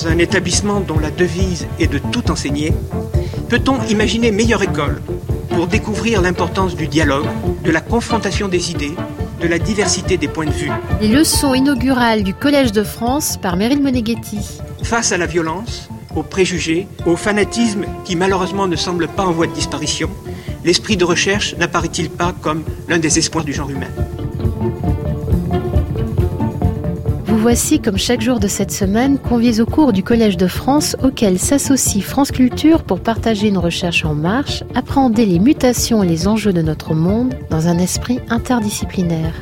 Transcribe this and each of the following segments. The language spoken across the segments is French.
dans un établissement dont la devise est de tout enseigner, peut-on imaginer meilleure école pour découvrir l'importance du dialogue, de la confrontation des idées, de la diversité des points de vue? Les leçons inaugurales du Collège de France par Meryl Moneghetti. Face à la violence, aux préjugés, au fanatisme qui malheureusement ne semble pas en voie de disparition, l'esprit de recherche n'apparaît-il pas comme l'un des espoirs du genre humain? Vous voici, comme chaque jour de cette semaine, conviés au cours du Collège de France auquel s'associe France Culture pour partager une recherche en marche, appréhender les mutations et les enjeux de notre monde dans un esprit interdisciplinaire.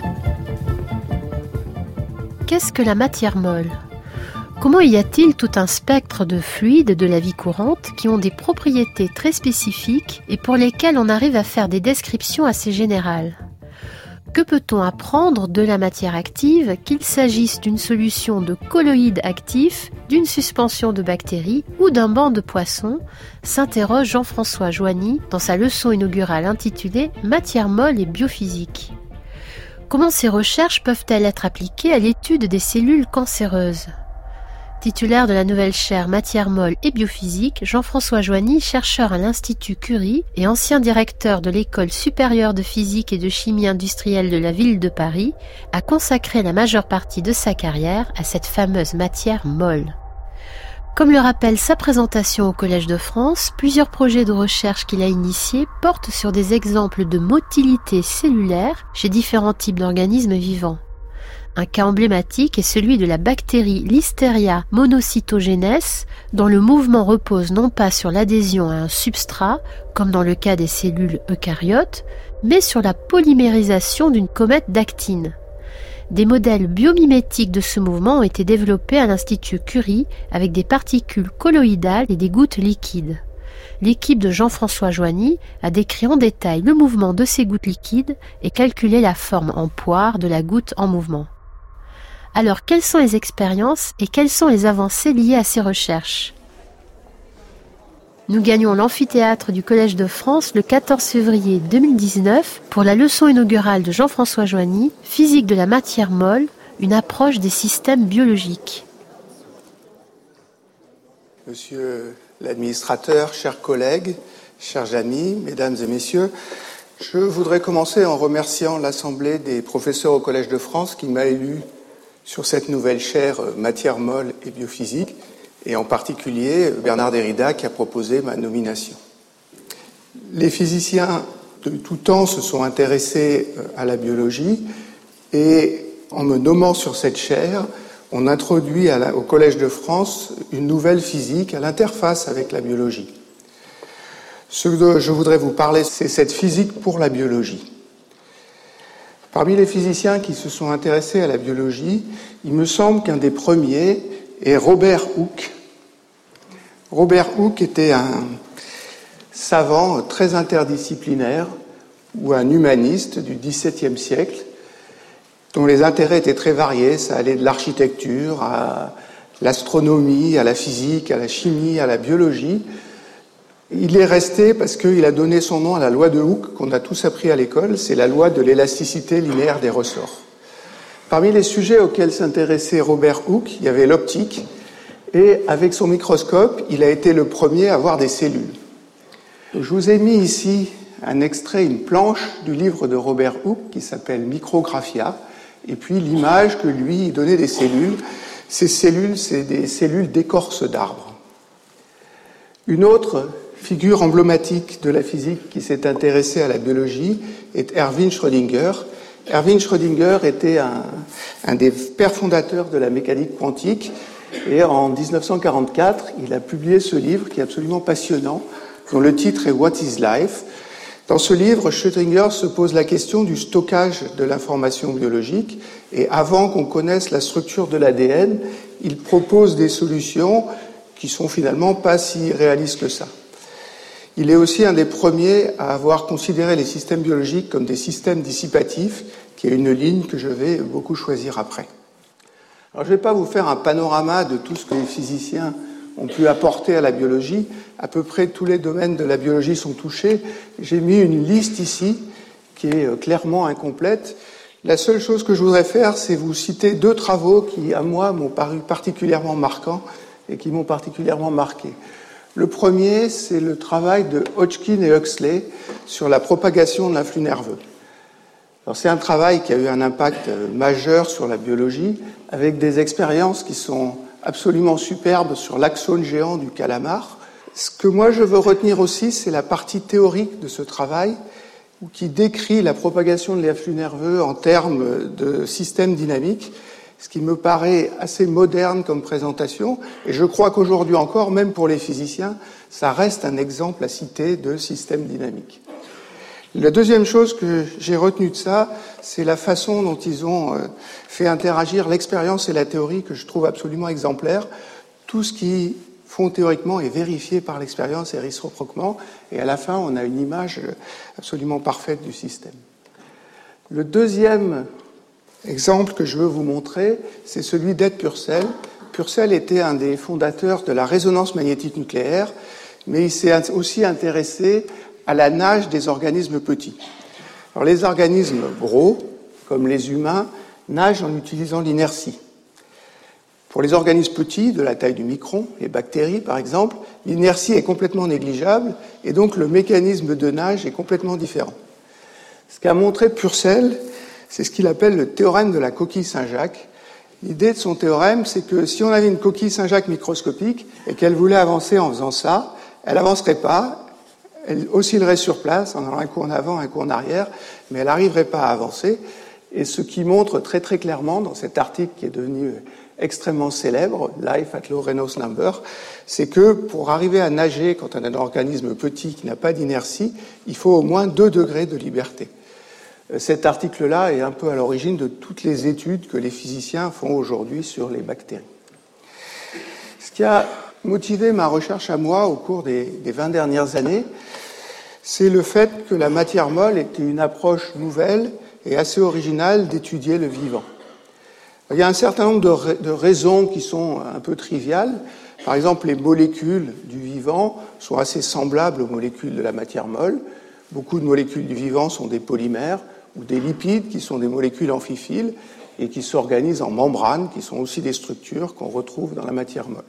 Qu'est-ce que la matière molle ? Comment y a-t-il tout un spectre de fluides de la vie courante qui ont des propriétés très spécifiques et pour lesquelles on arrive à faire des descriptions assez générales ? Que peut-on apprendre de la matière active, qu'il s'agisse d'une solution de colloïdes actifs, d'une suspension de bactéries ou d'un banc de poissons, s'interroge Jean-François Joigny dans sa leçon inaugurale intitulée « Matière molle et biophysique ». Comment ces recherches peuvent-elles être appliquées à l'étude des cellules cancéreuses ? Titulaire de la nouvelle chaire Matière molle et biophysique, Jean-François Joigny, chercheur à l'Institut Curie et ancien directeur de l'École supérieure de physique et de chimie industrielle de la ville de Paris, a consacré la majeure partie de sa carrière à cette fameuse matière molle. Comme le rappelle sa présentation au Collège de France, plusieurs projets de recherche qu'il a initiés portent sur des exemples de motilité cellulaire chez différents types d'organismes vivants. Un cas emblématique est celui de la bactérie Listeria monocytogenes, dont le mouvement repose non pas sur l'adhésion à un substrat, comme dans le cas des cellules eucaryotes, mais sur la polymérisation d'une comète d'actine. Des modèles biomimétiques de ce mouvement ont été développés à l'Institut Curie avec des particules colloïdales et des gouttes liquides. L'équipe de Jean-François Joigny a décrit en détail le mouvement de ces gouttes liquides et calculé la forme en poire de la goutte en mouvement. Alors, quelles sont les expériences et quelles sont les avancées liées à ces recherches ? Nous gagnons l'amphithéâtre du Collège de France le 14 février 2019 pour la leçon inaugurale de Jean-François Joigny, Physique de la matière molle, une approche des systèmes biologiques. Monsieur l'administrateur, chers collègues, chers amis, mesdames et messieurs, je voudrais commencer en remerciant l'Assemblée des professeurs au Collège de France qui m'a élu sur cette nouvelle chaire matière molle et biophysique, et en particulier Bernard Derrida qui a proposé ma nomination. Les physiciens de tout temps se sont intéressés à la biologie et en me nommant sur cette chaire, on introduit au Collège de France une nouvelle physique à l'interface avec la biologie. Ce dont je voudrais vous parler, c'est cette physique pour la biologie. Parmi les physiciens qui se sont intéressés à la biologie, il me semble qu'un des premiers est Robert Hooke. Robert Hooke était un savant très interdisciplinaire ou un humaniste du XVIIe siècle dont les intérêts étaient très variés. Ça allait de l'architecture à l'astronomie, à la physique, à la chimie, à la biologie. Il est resté parce qu'il a donné son nom à la loi de Hooke qu'on a tous appris à l'école, c'est la loi de l'élasticité linéaire des ressorts. Parmi les sujets auxquels s'intéressait Robert Hooke, il y avait l'optique, et avec son microscope, il a été le premier à voir des cellules. Je vous ai mis ici un extrait, une planche du livre de Robert Hooke qui s'appelle Micrographia, et puis l'image que lui donnait des cellules. Ces cellules, c'est des cellules d'écorce d'arbres. Une autre figure emblématique de la physique qui s'est intéressée à la biologie est Erwin Schrödinger. Erwin Schrödinger était un des pères fondateurs de la mécanique quantique et en 1944, il a publié ce livre qui est absolument passionnant, dont le titre est « What is Life ?». Dans ce livre, Schrödinger se pose la question du stockage de l'information biologique et avant qu'on connaisse la structure de l'ADN, il propose des solutions qui sont finalement pas si réalistes que ça. Il est aussi un des premiers à avoir considéré les systèmes biologiques comme des systèmes dissipatifs, qui est une ligne que je vais beaucoup choisir après. Alors, je ne vais pas vous faire un panorama de tout ce que les physiciens ont pu apporter à la biologie. À peu près tous les domaines de la biologie sont touchés. J'ai mis une liste ici qui est clairement incomplète. La seule chose que je voudrais faire, c'est vous citer deux travaux qui, à moi, m'ont paru particulièrement marquants et qui m'ont particulièrement marqué. Le premier, c'est le travail de Hodgkin et Huxley sur la propagation de l'influx nerveux. Alors, c'est un travail qui a eu un impact majeur sur la biologie, avec des expériences qui sont absolument superbes sur l'axone géant du calamar. Ce que moi je veux retenir aussi, c'est la partie théorique de ce travail, qui décrit la propagation de l'influx nerveux en termes de système dynamique, ce qui me paraît assez moderne comme présentation, et je crois qu'aujourd'hui encore, même pour les physiciens, ça reste un exemple à citer de système dynamique. La deuxième chose que j'ai retenue de ça, c'est la façon dont ils ont fait interagir l'expérience et la théorie, que je trouve absolument exemplaire. Tout ce qu'ils font théoriquement est vérifié par l'expérience et réciproquement, et à la fin, on a une image absolument parfaite du système. Le deuxième exemple que je veux vous montrer, c'est celui d'Ed Purcell. Purcell était un des fondateurs de la résonance magnétique nucléaire, mais il s'est aussi intéressé à la nage des organismes petits. Alors, les organismes gros, comme les humains, nagent en utilisant l'inertie. Pour les organismes petits, de la taille du micron, les bactéries par exemple, l'inertie est complètement négligeable et donc le mécanisme de nage est complètement différent. Ce qu'a montré Purcell, c'est ce qu'il appelle le théorème de la coquille Saint-Jacques. L'idée de son théorème, c'est que si on avait une coquille Saint-Jacques microscopique et qu'elle voulait avancer en faisant ça, elle n'avancerait pas, elle oscillerait sur place en allant un coup en avant, un coup en arrière, mais elle n'arriverait pas à avancer. Et ce qui montre très très clairement dans cet article qui est devenu extrêmement célèbre, Life at Low Reynolds Number, c'est que pour arriver à nager quand on a un organisme petit qui n'a pas d'inertie, il faut au moins 2 degrés de liberté. Cet article-là est un peu à l'origine de toutes les études que les physiciens font aujourd'hui sur les bactéries. Ce qui a motivé ma recherche à moi au cours des 20 dernières années, c'est le fait que la matière molle était une approche nouvelle et assez originale d'étudier le vivant. Il y a un certain nombre de raisons qui sont un peu triviales. Par exemple, les molécules du vivant sont assez semblables aux molécules de la matière molle. Beaucoup de molécules du vivant sont des polymères ou des lipides qui sont des molécules amphiphiles et qui s'organisent en membranes, qui sont aussi des structures qu'on retrouve dans la matière molle.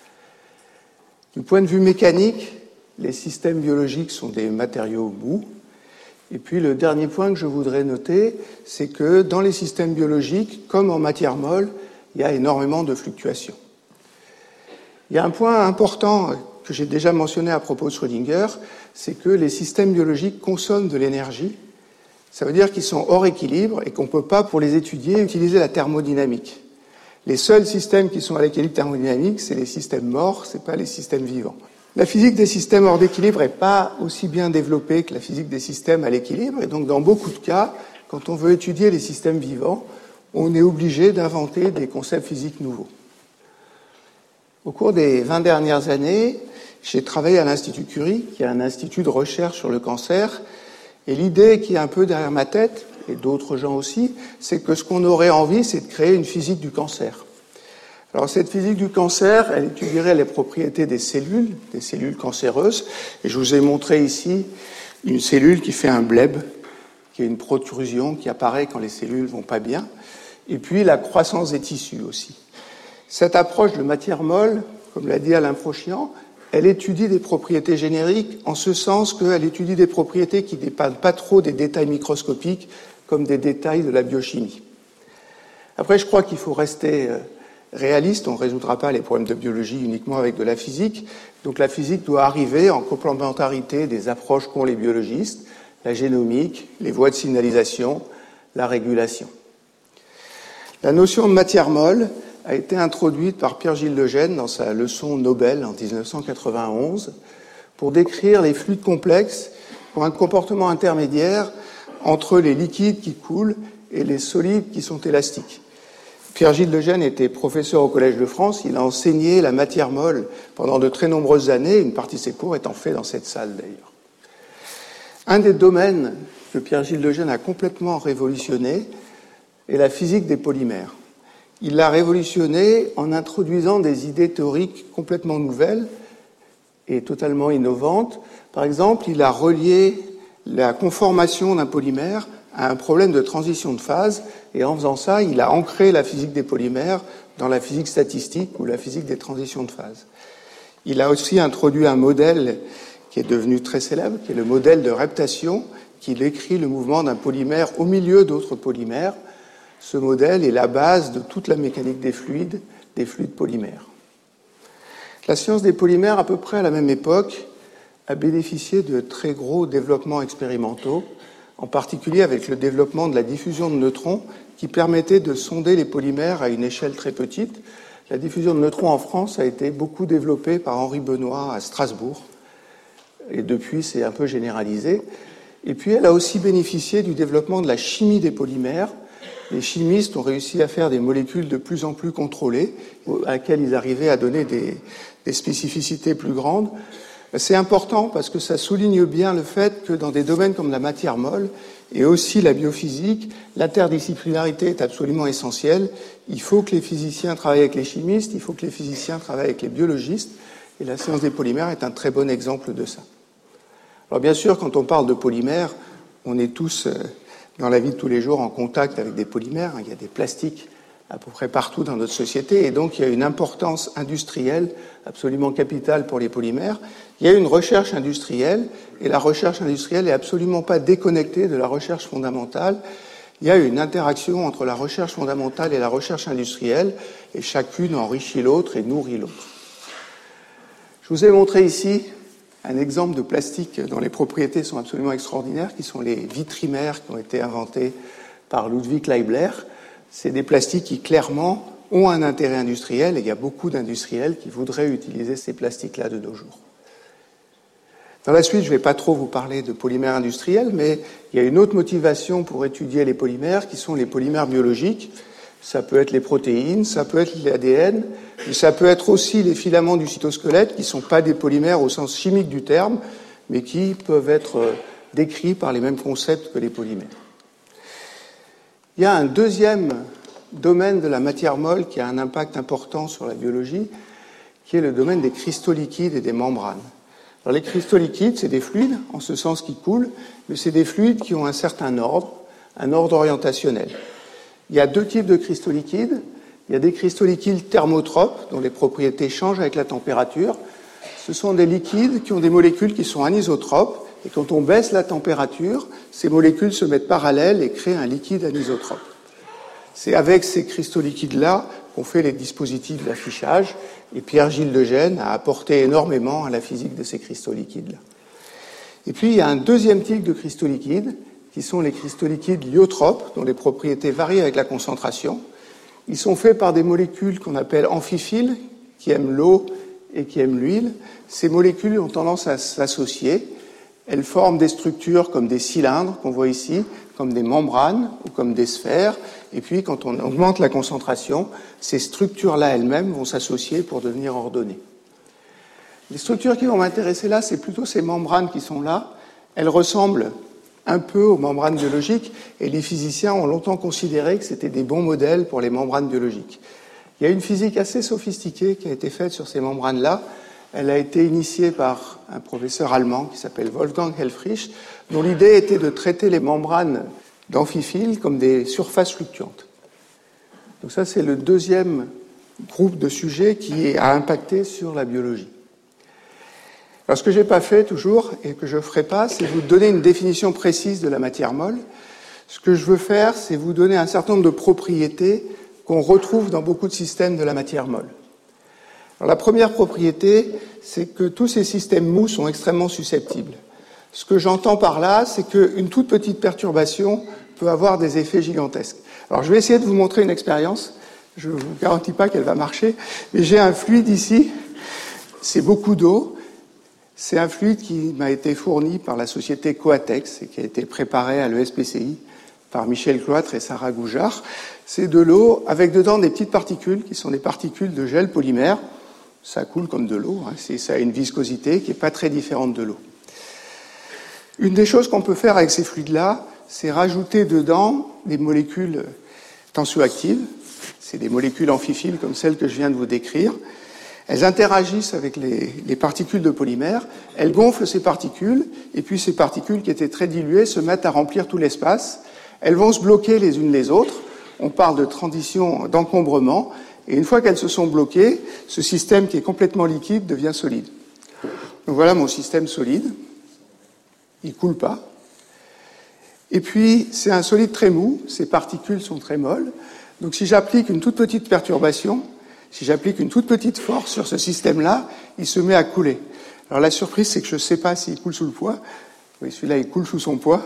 Du point de vue mécanique, les systèmes biologiques sont des matériaux mous. Et puis le dernier point que je voudrais noter, c'est que dans les systèmes biologiques, comme en matière molle, il y a énormément de fluctuations. Il y a un point important que j'ai déjà mentionné à propos de Schrödinger, c'est que les systèmes biologiques consomment de l'énergie. Ça veut dire qu'ils sont hors équilibre et qu'on ne peut pas, pour les étudier, utiliser la thermodynamique. Les seuls systèmes qui sont à l'équilibre thermodynamique, c'est les systèmes morts, ce n'est pas les systèmes vivants. La physique des systèmes hors d'équilibre n'est pas aussi bien développée que la physique des systèmes à l'équilibre, et donc dans beaucoup de cas, quand on veut étudier les systèmes vivants, on est obligé d'inventer des concepts physiques nouveaux. Au cours des 20 dernières années, j'ai travaillé à l'Institut Curie, qui est un institut de recherche sur le cancer, et l'idée qui est un peu derrière ma tête, et d'autres gens aussi, c'est que ce qu'on aurait envie, c'est de créer une physique du cancer. Alors cette physique du cancer, elle étudierait les propriétés des cellules cancéreuses, et je vous ai montré ici une cellule qui fait un bleb, qui est une protrusion qui apparaît quand les cellules vont pas bien, et puis la croissance des tissus aussi. Cette approche de matière molle, comme l'a dit Alain Prochian, elle étudie des propriétés génériques en ce sens qu'elle étudie des propriétés qui ne dépendent pas trop des détails microscopiques comme des détails de la biochimie. Après, je crois qu'il faut rester réaliste, on ne résoudra pas les problèmes de biologie uniquement avec de la physique, donc la physique doit arriver en complémentarité des approches qu'ont les biologistes, la génomique, les voies de signalisation, la régulation. La notion de matière molle a été introduite par Pierre-Gilles Lejeune dans sa leçon Nobel en 1991 pour décrire les fluides complexes pour un comportement intermédiaire entre les liquides qui coulent et les solides qui sont élastiques. Pierre-Gilles Lejeune était professeur au Collège de France, il a enseigné la matière molle pendant de très nombreuses années, une partie de ses cours étant fait dans cette salle d'ailleurs. Un des domaines que Pierre-Gilles Lejeune a complètement révolutionné est la physique des polymères. Il l'a révolutionné en introduisant des idées théoriques complètement nouvelles et totalement innovantes. Par exemple, il a relié la conformation d'un polymère à un problème de transition de phase, et en faisant ça, il a ancré la physique des polymères dans la physique statistique ou la physique des transitions de phase. Il a aussi introduit un modèle qui est devenu très célèbre, qui est le modèle de reptation, qui décrit le mouvement d'un polymère au milieu d'autres polymères. Ce modèle est la base de toute la mécanique des fluides polymères. La science des polymères, à peu près à la même époque, a bénéficié de très gros développements expérimentaux, en particulier avec le développement de la diffusion de neutrons qui permettait de sonder les polymères à une échelle très petite. La diffusion de neutrons en France a été beaucoup développée par Henri Benoît à Strasbourg, et depuis c'est un peu généralisé. Et puis elle a aussi bénéficié du développement de la chimie des polymères. Les chimistes ont réussi à faire des molécules de plus en plus contrôlées, à laquelle ils arrivaient à donner des spécificités plus grandes. C'est important parce que ça souligne bien le fait que dans des domaines comme la matière molle et aussi la biophysique, l'interdisciplinarité est absolument essentielle. Il faut que les physiciens travaillent avec les chimistes, il faut que les physiciens travaillent avec les biologistes, et la science des polymères est un très bon exemple de ça. Alors bien sûr, quand on parle de polymères, on est tous dans la vie de tous les jours en contact avec des polymères. Il y a des plastiques à peu près partout dans notre société, et donc il y a une importance industrielle absolument capitale pour les polymères. Il y a une recherche industrielle, et la recherche industrielle n'est absolument pas déconnectée de la recherche fondamentale. Il y a une interaction entre la recherche fondamentale et la recherche industrielle, et chacune enrichit l'autre et nourrit l'autre. Je vous ai montré ici un exemple de plastique dont les propriétés sont absolument extraordinaires, qui sont les vitrimères qui ont été inventés par Ludwig Leibler. C'est des plastiques qui, clairement, ont un intérêt industriel, et il y a beaucoup d'industriels qui voudraient utiliser ces plastiques-là de nos jours. Dans la suite, je ne vais pas trop vous parler de polymères industriels, mais il y a une autre motivation pour étudier les polymères, qui sont les polymères biologiques. Ça peut être les protéines, ça peut être l'ADN, mais ça peut être aussi les filaments du cytosquelette, qui ne sont pas des polymères au sens chimique du terme, mais qui peuvent être décrits par les mêmes concepts que les polymères. Il y a un deuxième domaine de la matière molle qui a un impact important sur la biologie, qui est le domaine des cristaux liquides et des membranes. Alors les cristaux liquides, c'est des fluides, en ce sens qui coulent, mais c'est des fluides qui ont un certain ordre, un ordre orientationnel. Il y a deux types de cristaux liquides. Il y a des cristaux liquides thermotropes, dont les propriétés changent avec la température. Ce sont des liquides qui ont des molécules qui sont anisotropes, et quand on baisse la température, ces molécules se mettent parallèles et créent un liquide anisotrope. C'est avec ces cristaux liquides-là qu'on fait les dispositifs d'affichage, et Pierre-Gilles Legenne a apporté énormément à la physique de ces cristaux liquides-là. Et puis, il y a un deuxième type de cristaux liquides, qui sont les cristaux liquides lyotropes, dont les propriétés varient avec la concentration. Ils sont faits par des molécules qu'on appelle amphiphiles, qui aiment l'eau et qui aiment l'huile. Ces molécules ont tendance à s'associer. Elles forment des structures comme des cylindres, qu'on voit ici, comme des membranes ou comme des sphères. Et puis, quand on augmente la concentration, ces structures-là elles-mêmes vont s'associer pour devenir ordonnées. Les structures qui vont m'intéresser là, c'est plutôt ces membranes qui sont là. Elles ressemblent un peu aux membranes biologiques, et les physiciens ont longtemps considéré que c'était des bons modèles pour les membranes biologiques. Il y a une physique assez sophistiquée qui a été faite sur ces membranes-là. Elle a été initiée par un professeur allemand qui s'appelle Wolfgang Helfrich, dont l'idée était de traiter les membranes d'amphiphiles comme des surfaces fluctuantes. Donc ça, c'est le deuxième groupe de sujets qui a impacté sur la biologie. Alors, ce que je n'ai pas fait toujours, et que je ne ferai pas, c'est vous donner une définition précise de la matière molle. Ce que je veux faire, c'est vous donner un certain nombre de propriétés qu'on retrouve dans beaucoup de systèmes de la matière molle. Alors, la première propriété, c'est que tous ces systèmes mous sont extrêmement susceptibles. Ce que j'entends par là, c'est qu'une toute petite perturbation peut avoir des effets gigantesques. Alors, je vais essayer de vous montrer une expérience. Je ne vous garantis pas qu'elle va marcher, mais j'ai un fluide ici. C'est beaucoup d'eau. C'est un fluide qui m'a été fourni par la société Coatex et qui a été préparé à l'ESPCI par Michel Cloître et Sarah Goujard. C'est de l'eau avec dedans des petites particules qui sont des particules de gel polymère. Ça coule comme de l'eau, ça a une viscosité qui n'est pas très différente de l'eau. Une des choses qu'on peut faire avec ces fluides-là, c'est rajouter dedans des molécules tensioactives. C'est des molécules amphiphiles comme celles que je viens de vous décrire. Elles interagissent avec les particules de polymère, elles gonflent ces particules, et puis ces particules qui étaient très diluées se mettent à remplir tout l'espace. elles vont se bloquer les unes les autres. On parle de transition d'encombrement. Et une fois qu'elles se sont bloquées, ce système qui est complètement liquide devient solide. Donc voilà mon système solide. Il ne coule pas. Et puis, c'est un solide très mou. Ces particules sont très molles. Donc si j'applique une toute petite perturbation, si j'applique une toute petite force sur ce système-là, il se met à couler. Alors la surprise, c'est que je ne sais pas s'il coule sous le poids. Oui, celui-là, il coule sous son poids.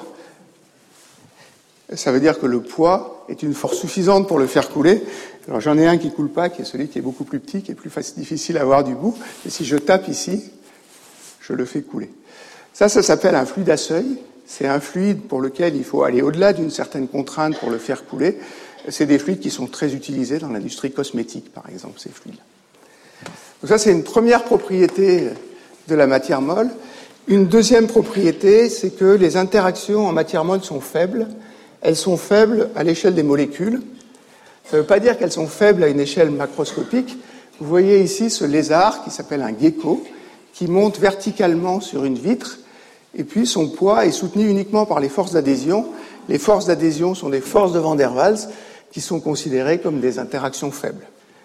Ça veut dire que le poids est une force suffisante pour le faire couler. Alors j'en ai un qui ne coule pas, qui est celui qui est beaucoup plus petit, qui est plus difficile à avoir du bout. Et si je tape ici, je le fais couler. Ça s'appelle un fluide à seuil. C'est un fluide pour lequel il faut aller au-delà d'une certaine contrainte pour le faire couler. C'est des fluides qui sont très utilisés dans l'industrie cosmétique, par exemple, ces fluides. Donc ça, c'est une première propriété de la matière molle. Une deuxième propriété, c'est que les interactions en matière molle sont faibles. Elles sont faibles à l'échelle des molécules. Ça ne veut pas dire qu'elles sont faibles à une échelle macroscopique. Vous voyez ici ce lézard qui s'appelle un gecko, qui monte verticalement sur une vitre, et puis son poids est soutenu uniquement par les forces d'adhésion. Les forces d'adhésion sont des forces de Van der Waals, qui sont considérées comme des interactions faibles.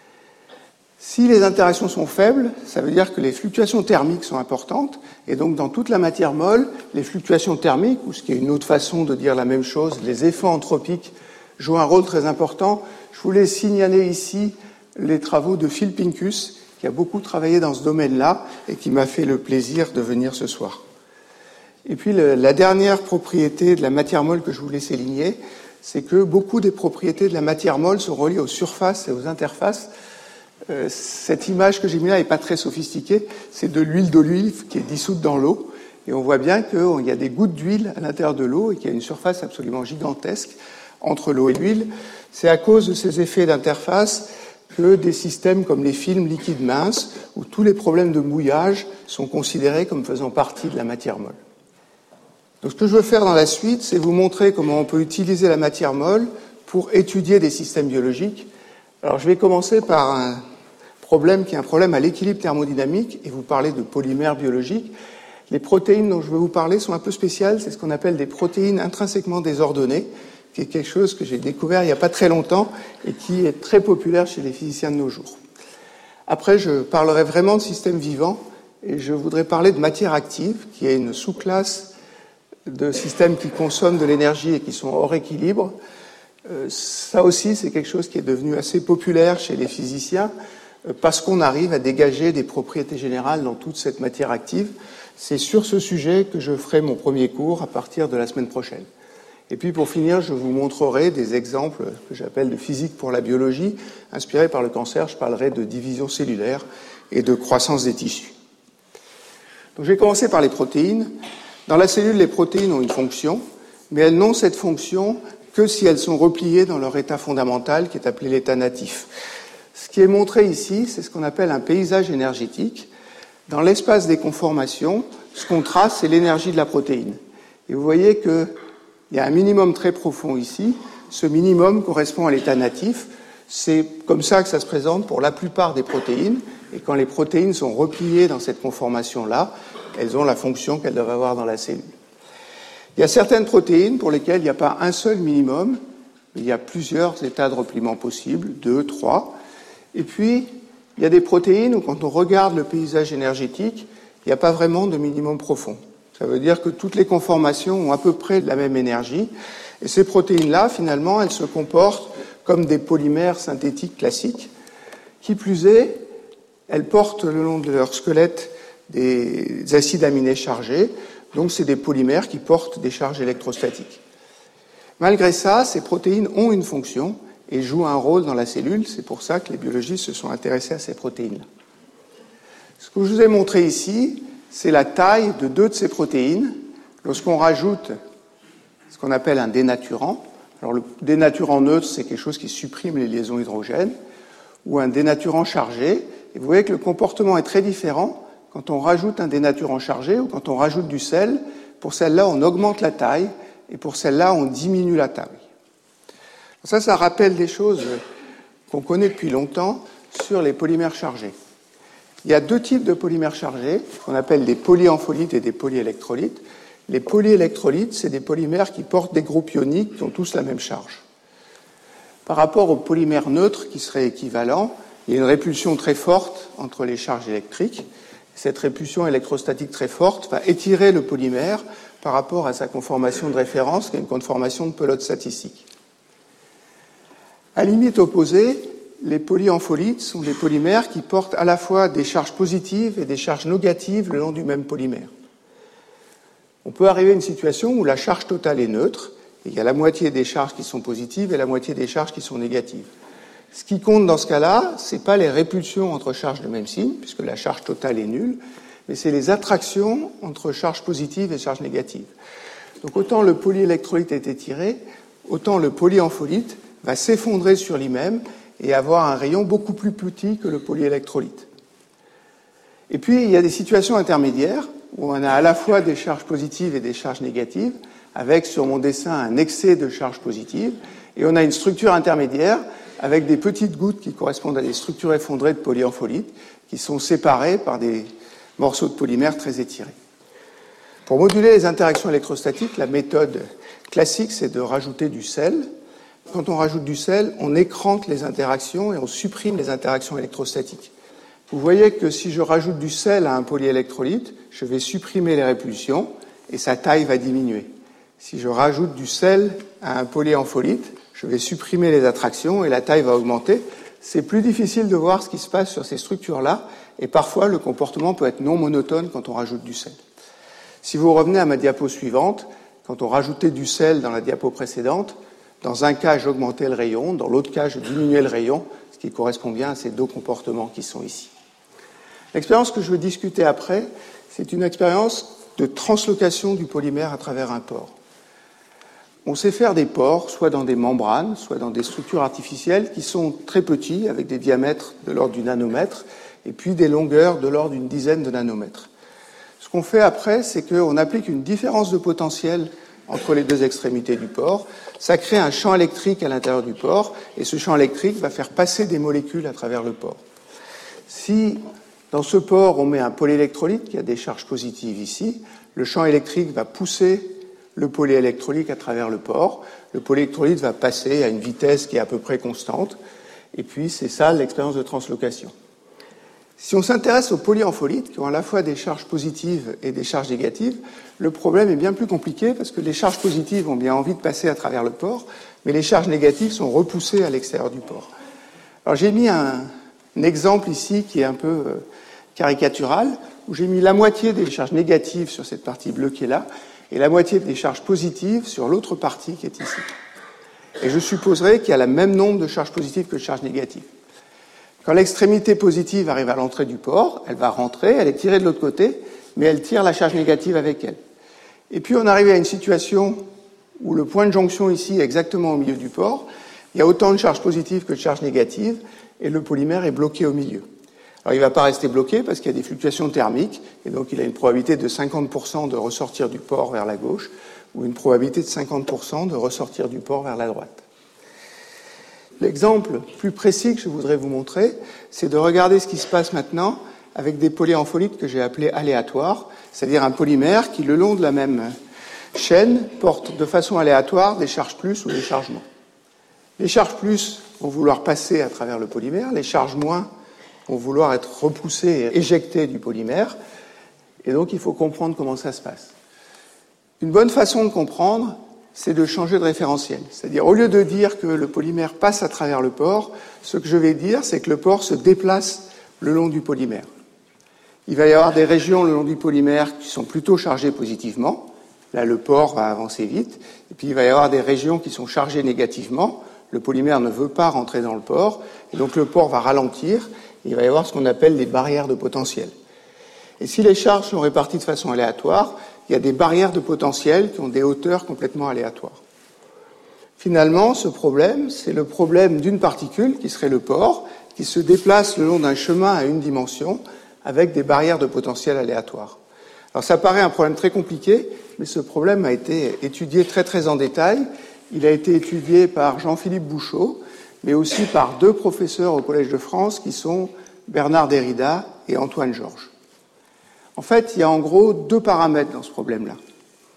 Si les interactions sont faibles, ça veut dire que les fluctuations thermiques sont importantes, et donc dans toute la matière molle, les fluctuations thermiques, ou ce qui est une autre façon de dire la même chose, les effets anthropiques, jouent un rôle très important. Je voulais signaler ici les travaux de Phil Pincus, qui a beaucoup travaillé dans ce domaine-là, et qui m'a fait le plaisir de venir ce soir. Et puis la dernière propriété de la matière molle que je voulais souligner, c'est que beaucoup des propriétés de la matière molle sont reliées aux surfaces et aux interfaces. Cette image que j'ai mise là n'est pas très sophistiquée, c'est de l'huile d'olive qui est dissoute dans l'eau, et on voit bien qu'il y a des gouttes d'huile à l'intérieur de l'eau et qu'il y a une surface absolument gigantesque entre l'eau et l'huile. C'est à cause de ces effets d'interface que des systèmes comme les films liquides minces, où tous les problèmes de mouillage sont considérés comme faisant partie de la matière molle. Donc ce que je veux faire dans la suite, c'est vous montrer comment on peut utiliser la matière molle pour étudier des systèmes biologiques. Alors je vais commencer par un problème qui est un problème à l'équilibre thermodynamique et vous parler de polymères biologiques. Les protéines dont je vais vous parler sont un peu spéciales, c'est ce qu'on appelle des protéines intrinsèquement désordonnées, qui est quelque chose que j'ai découvert il n'y a pas très longtemps et qui est très populaire chez les physiciens de nos jours. Après, je parlerai vraiment de systèmes vivants et je voudrais parler de matière active, qui est une sous-classe de systèmes qui consomment de l'énergie et qui sont hors équilibre. Ça aussi, c'est quelque chose qui est devenu assez populaire chez les physiciens parce qu'on arrive à dégager des propriétés générales dans toute cette matière active. C'est sur ce sujet que je ferai mon premier cours à partir de la semaine prochaine. Et puis pour finir, je vous montrerai des exemples que j'appelle de physique pour la biologie. Inspirés par le cancer, je parlerai de division cellulaire et de croissance des tissus. Donc je vais commencer par les protéines. Dans la cellule, les protéines ont une fonction, mais elles n'ont cette fonction que si elles sont repliées dans leur état fondamental, qui est appelé l'état natif. Ce qui est montré ici, c'est ce qu'on appelle un paysage énergétique. Dans l'espace des conformations, ce qu'on trace, c'est l'énergie de la protéine. Et vous voyez qu'il y a un minimum très profond ici. Ce minimum correspond à l'état natif. C'est comme ça que ça se présente pour la plupart des protéines. Et quand les protéines sont repliées dans cette conformation-là, elles ont la fonction qu'elles doivent avoir dans la cellule. Il y a certaines protéines pour lesquelles il n'y a pas un seul minimum, mais il y a plusieurs états de repliement possibles, 2, 3. Et puis, il y a des protéines où, quand on regarde le paysage énergétique, il n'y a pas vraiment de minimum profond. Ça veut dire que toutes les conformations ont à peu près la même énergie. Et ces protéines-là, finalement, elles se comportent comme des polymères synthétiques classiques. Qui plus est, elles portent le long de leur squelette des acides aminés chargés, donc c'est des polymères qui portent des charges électrostatiques. Malgré ça, ces protéines ont une fonction et jouent un rôle dans la cellule, c'est pour ça que les biologistes se sont intéressés à ces protéines. Ce que je vous ai montré ici, c'est la taille de 2 de ces protéines lorsqu'on rajoute ce qu'on appelle un dénaturant. Alors le dénaturant neutre, c'est quelque chose qui supprime les liaisons hydrogènes, ou un dénaturant chargé, et vous voyez que le comportement est très différent quand on rajoute un dénaturant chargé ou quand on rajoute du sel. Pour celle-là, on augmente la taille, et pour celle-là, on diminue la taille. Ça rappelle des choses qu'on connaît depuis longtemps sur les polymères chargés. Il y a 2 types de polymères chargés, qu'on appelle des polyampholytes et des polyélectrolytes. Les polyélectrolytes, c'est des polymères qui portent des groupes ioniques qui ont tous la même charge. Par rapport aux polymères neutres qui seraient équivalents, il y a une répulsion très forte entre les charges électriques. Cette répulsion électrostatique très forte va étirer le polymère par rapport à sa conformation de référence, qui est une conformation de pelote statistique. À limite opposée, les polyampholytes sont des polymères qui portent à la fois des charges positives et des charges négatives le long du même polymère. On peut arriver à une situation où la charge totale est neutre, et il y a la moitié des charges qui sont positives et la moitié des charges qui sont négatives. Ce qui compte dans ce cas-là, ce n'est pas les répulsions entre charges de même signe, puisque la charge totale est nulle, mais c'est les attractions entre charges positives et charges négatives. Donc autant le polyélectrolyte est étiré, autant le polyampholyte va s'effondrer sur lui-même et avoir un rayon beaucoup plus petit que le polyélectrolyte. Et puis, il y a des situations intermédiaires où on a à la fois des charges positives et des charges négatives, avec sur mon dessin un excès de charges positives, et on a une structure intermédiaire avec des petites gouttes qui correspondent à des structures effondrées de polyampholytes qui sont séparées par des morceaux de polymère très étirés. Pour moduler les interactions électrostatiques, la méthode classique, c'est de rajouter du sel. Quand on rajoute du sel, on écrante les interactions et on supprime les interactions électrostatiques. Vous voyez que si je rajoute du sel à un polyélectrolyte, je vais supprimer les répulsions et sa taille va diminuer. Si je rajoute du sel à un polyampholyte, je vais supprimer les attractions et la taille va augmenter. C'est plus difficile de voir ce qui se passe sur ces structures-là et parfois le comportement peut être non monotone quand on rajoute du sel. Si vous revenez à ma diapo suivante, quand on rajoutait du sel dans la diapo précédente, dans un cas, j'augmentais le rayon, dans l'autre cas, je diminuais le rayon, ce qui correspond bien à ces deux comportements qui sont ici. L'expérience que je veux discuter après, c'est une expérience de translocation du polymère à travers un pore. On sait faire des pores, soit dans des membranes, soit dans des structures artificielles qui sont très petits, avec des diamètres de l'ordre du nanomètre, et puis des longueurs de l'ordre d'une dizaine de nanomètres. Ce qu'on fait après, c'est qu'on applique une différence de potentiel entre les deux extrémités du pore. Ça crée un champ électrique à l'intérieur du pore, et ce champ électrique va faire passer des molécules à travers le pore. Si dans ce pore, on met un polyélectrolyte qui a des charges positives ici, le champ électrique va pousser le polyélectrolyte à travers le pore. Le polyélectrolyte va passer à une vitesse qui est à peu près constante. Et puis, c'est ça l'expérience de translocation. Si on s'intéresse aux polyampholytes, qui ont à la fois des charges positives et des charges négatives, le problème est bien plus compliqué parce que les charges positives ont bien envie de passer à travers le pore, mais les charges négatives sont repoussées à l'extérieur du pore. Alors, j'ai mis un exemple ici qui est un peu caricatural, où j'ai mis la moitié des charges négatives sur cette partie bleue qui est là, et la moitié des charges positives sur l'autre partie qui est ici. Et je supposerai qu'il y a le même nombre de charges positives que de charges négatives. Quand l'extrémité positive arrive à l'entrée du pore, elle va rentrer, elle est tirée de l'autre côté, mais elle tire la charge négative avec elle. Et puis on arrive à une situation où le point de jonction ici est exactement au milieu du pore, il y a autant de charges positives que de charges négatives, et le polymère est bloqué au milieu. Alors il ne va pas rester bloqué parce qu'il y a des fluctuations thermiques, et donc il a une probabilité de 50% de ressortir du pore vers la gauche, ou une probabilité de 50% de ressortir du pore vers la droite. L'exemple plus précis que je voudrais vous montrer, c'est de regarder ce qui se passe maintenant avec des polyampholytes que j'ai appelés aléatoires, c'est-à-dire un polymère qui, le long de la même chaîne, porte de façon aléatoire des charges plus ou des charges moins. Les charges plus vont vouloir passer à travers le polymère, les charges moins vont vouloir être repoussées et éjectées du polymère, et donc il faut comprendre comment ça se passe. Une bonne façon de comprendre, c'est de changer de référentiel. C'est-à-dire, au lieu de dire que le polymère passe à travers le pore, ce que je vais dire, c'est que le pore se déplace le long du polymère. Il va y avoir des régions le long du polymère qui sont plutôt chargées positivement. Là, le pore va avancer vite. Et puis, il va y avoir des régions qui sont chargées négativement. Le polymère ne veut pas rentrer dans le pore. Et donc, le pore va ralentir. Et il va y avoir ce qu'on appelle des barrières de potentiel. Et si les charges sont réparties de façon aléatoire, il y a des barrières de potentiel qui ont des hauteurs complètement aléatoires. Finalement, ce problème, c'est le problème d'une particule, qui serait le pore, qui se déplace le long d'un chemin à une dimension avec des barrières de potentiel aléatoires. Alors ça paraît un problème très compliqué, mais ce problème a été étudié très très en détail. Il a été étudié par Jean-Philippe Bouchot, mais aussi par deux professeurs au Collège de France qui sont Bernard Derrida et Antoine Georges. En fait, il y a en gros deux paramètres dans ce problème-là.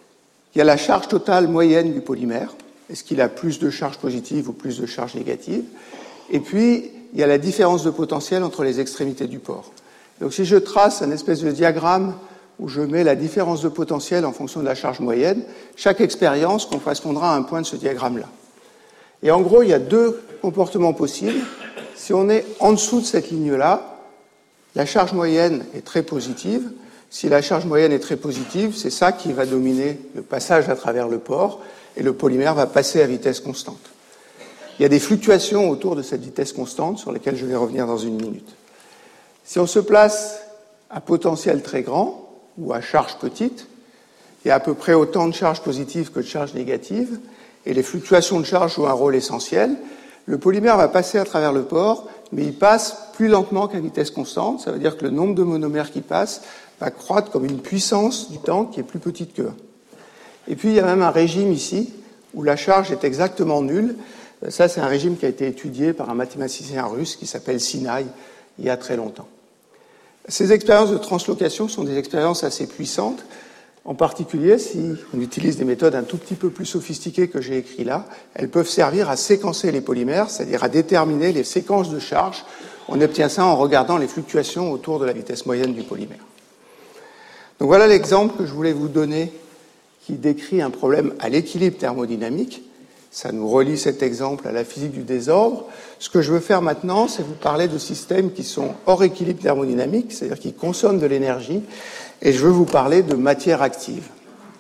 Il y a la charge totale moyenne du polymère. Est-ce qu'il a plus de charge positive ou plus de charge négative? Et puis, il y a la différence de potentiel entre les extrémités du pore. Donc, si je trace un espèce de diagramme où je mets la différence de potentiel en fonction de la charge moyenne, chaque expérience correspondra à un point de ce diagramme-là. Et en gros, il y a deux comportements possibles. Si on est en dessous de cette ligne-là, la charge moyenne est très positive. Si la charge moyenne est très positive, c'est ça qui va dominer le passage à travers le pore et le polymère va passer à vitesse constante. Il y a des fluctuations autour de cette vitesse constante sur lesquelles je vais revenir dans une minute. Si on se place à potentiel très grand ou à charge petite, il y a à peu près autant de charges positives que de charges négatives et les fluctuations de charge jouent un rôle essentiel. Le polymère va passer à travers le pore, mais il passe plus lentement qu'à vitesse constante. Ça veut dire que le nombre de monomères qui passent va croître comme une puissance du temps qui est plus petite que 1. Et puis, il y a même un régime ici où la charge est exactement nulle. Ça, c'est un régime qui a été étudié par un mathématicien russe qui s'appelle Sinai il y a très longtemps. Ces expériences de translocation sont des expériences assez puissantes. En particulier, si on utilise des méthodes un tout petit peu plus sophistiquées que j'ai écrites là, elles peuvent servir à séquencer les polymères, c'est-à-dire à déterminer les séquences de charge. On obtient ça en regardant les fluctuations autour de la vitesse moyenne du polymère. Donc voilà l'exemple que je voulais vous donner qui décrit un problème à l'équilibre thermodynamique. Ça nous relie cet exemple à la physique du désordre. Ce que je veux faire maintenant, c'est vous parler de systèmes qui sont hors équilibre thermodynamique, c'est-à-dire qui consomment de l'énergie, et je veux vous parler de matière active.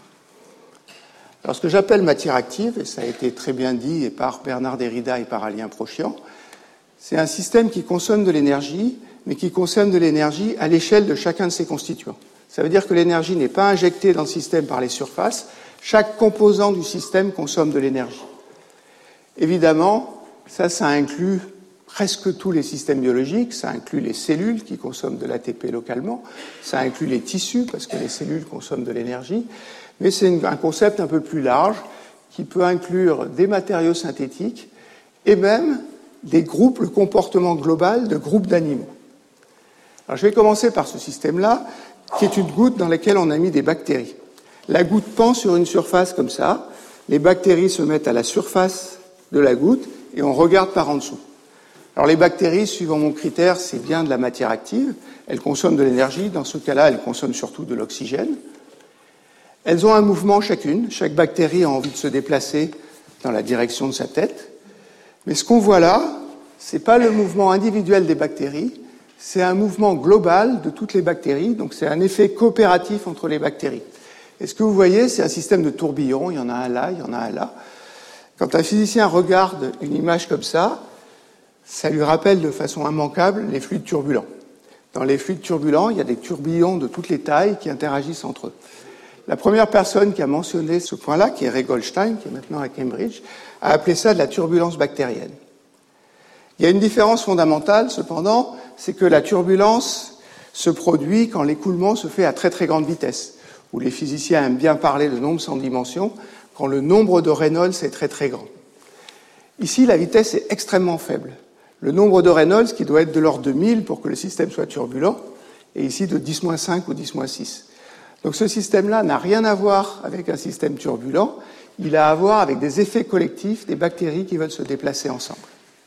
Alors ce que j'appelle matière active, et ça a été très bien dit et par Bernard Derrida et par Alain Prochian, c'est un système qui consomme de l'énergie, mais qui consomme de l'énergie à l'échelle de chacun de ses constituants. Ça veut dire que l'énergie n'est pas injectée dans le système par les surfaces, chaque composant du système consomme de l'énergie. Évidemment, ça inclut presque tous les systèmes biologiques, ça inclut les cellules qui consomment de l'ATP localement, ça inclut les tissus parce que les cellules consomment de l'énergie, mais c'est un concept un peu plus large qui peut inclure des matériaux synthétiques et même des groupes, le comportement global de groupes d'animaux. Alors je vais commencer par ce système-là, qui est une goutte dans laquelle on a mis des bactéries. La goutte pend sur une surface comme ça, les bactéries se mettent à la surface de la goutte et on regarde par en dessous. Alors les bactéries, suivant mon critère, c'est bien de la matière active. Elles consomment de l'énergie. Dans ce cas-là, elles consomment surtout de l'oxygène. Elles ont un mouvement chacune. Chaque bactérie a envie de se déplacer dans la direction de sa tête. Mais ce qu'on voit là, ce n'est pas le mouvement individuel des bactéries, c'est un mouvement global de toutes les bactéries. Donc c'est un effet coopératif entre les bactéries. Et ce que vous voyez, c'est un système de tourbillons. Il y en a un là, il y en a un là. Quand un physicien regarde une image comme ça lui rappelle de façon immanquable les fluides turbulents. Dans les fluides turbulents, il y a des tourbillons de toutes les tailles qui interagissent entre eux. La première personne qui a mentionné ce point-là, qui est Ray Goldstein, qui est maintenant à Cambridge, a appelé ça de la turbulence bactérienne. Il y a une différence fondamentale, cependant, c'est que la turbulence se produit quand l'écoulement se fait à très très grande vitesse, où les physiciens aiment bien parler de nombres sans dimension, quand le nombre de Reynolds est très très grand. Ici, la vitesse est extrêmement faible. Le nombre de Reynolds, qui doit être de l'ordre de 1000 pour que le système soit turbulent, est ici de 10-5 ou 10-6. Donc ce système-là n'a rien à voir avec un système turbulent, il a à voir avec des effets collectifs des bactéries qui veulent se déplacer ensemble.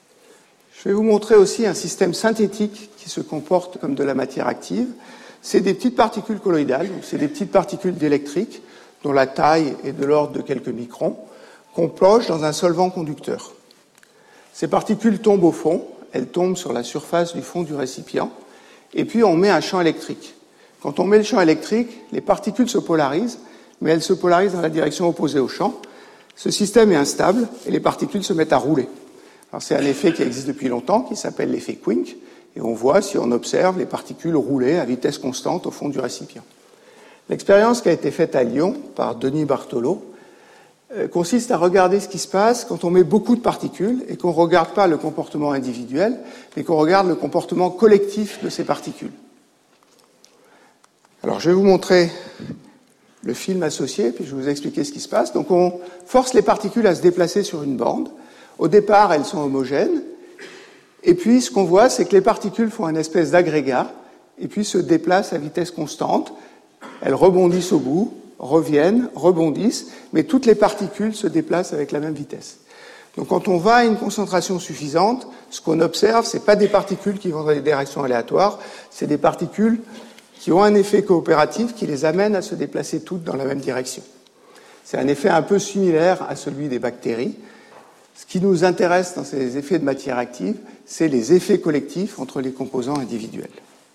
Je vais vous montrer aussi un système synthétique qui se comporte comme de la matière active. C'est des petites particules colloïdales, donc c'est des petites particules d'électriques, dont la taille est de l'ordre de quelques microns, qu'on plonge dans un solvant conducteur. Ces particules tombent au fond, elles tombent sur la surface du fond du récipient, et puis on met un champ électrique. Quand on met le champ électrique, les particules se polarisent, mais elles se polarisent dans la direction opposée au champ. Ce système est instable, et les particules se mettent à rouler. Alors c'est un effet qui existe depuis longtemps, qui s'appelle l'effet Quincke, et on voit, si on observe, les particules rouler à vitesse constante au fond du récipient. L'expérience qui a été faite à Lyon par Denis Barthelot consiste à regarder ce qui se passe quand on met beaucoup de particules et qu'on ne regarde pas le comportement individuel, mais qu'on regarde le comportement collectif de ces particules. Alors, je vais vous montrer le film associé, puis je vais vous expliquer ce qui se passe. Donc, on force les particules à se déplacer sur une bande. Au départ, elles sont homogènes. Et puis, ce qu'on voit, c'est que les particules font une espèce d'agrégat et puis se déplacent à vitesse constante. Elles rebondissent au bout, reviennent, rebondissent, mais toutes les particules se déplacent avec la même vitesse. Donc quand on va à une concentration suffisante, ce qu'on observe, ce n'est pas des particules qui vont dans des directions aléatoires, c'est des particules qui ont un effet coopératif qui les amène à se déplacer toutes dans la même direction. C'est un effet un peu similaire à celui des bactéries. Ce qui nous intéresse dans ces effets de matière active, c'est les effets collectifs entre les composants individuels.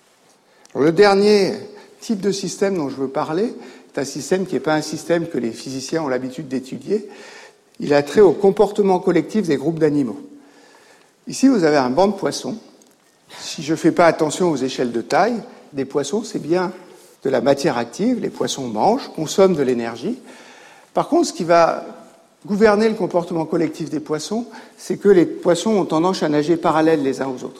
Alors, le dernier type de système dont je veux parler est un système qui n'est pas un système que les physiciens ont l'habitude d'étudier. Il a trait au comportement collectif des groupes d'animaux. Ici, vous avez un banc de poissons. Si je ne fais pas attention aux échelles de taille, des poissons, c'est bien de la matière active. Les poissons mangent, consomment de l'énergie. Par contre, ce qui va gouverner le comportement collectif des poissons, c'est que les poissons ont tendance à nager parallèles les uns aux autres.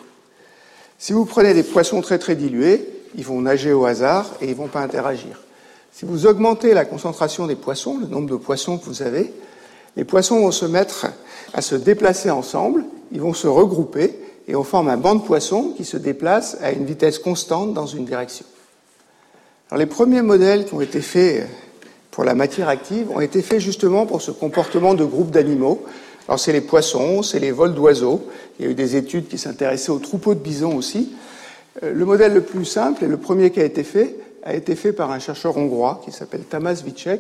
Si vous prenez des poissons très très dilués, ils vont nager au hasard et ils ne vont pas interagir. Si vous augmentez la concentration des poissons, le nombre de poissons que vous avez, les poissons vont se mettre à se déplacer ensemble, ils vont se regrouper et on forme un banc de poissons qui se déplace à une vitesse constante dans une direction. Alors, les premiers modèles qui ont été faits pour la matière active ont été faits justement pour ce comportement de groupes d'animaux. Alors c'est les poissons, c'est les vols d'oiseaux. Il y a eu des études qui s'intéressaient aux troupeaux de bisons aussi. Le modèle le plus simple et le premier qui a été fait par un chercheur hongrois qui s'appelle Tamás Vicek.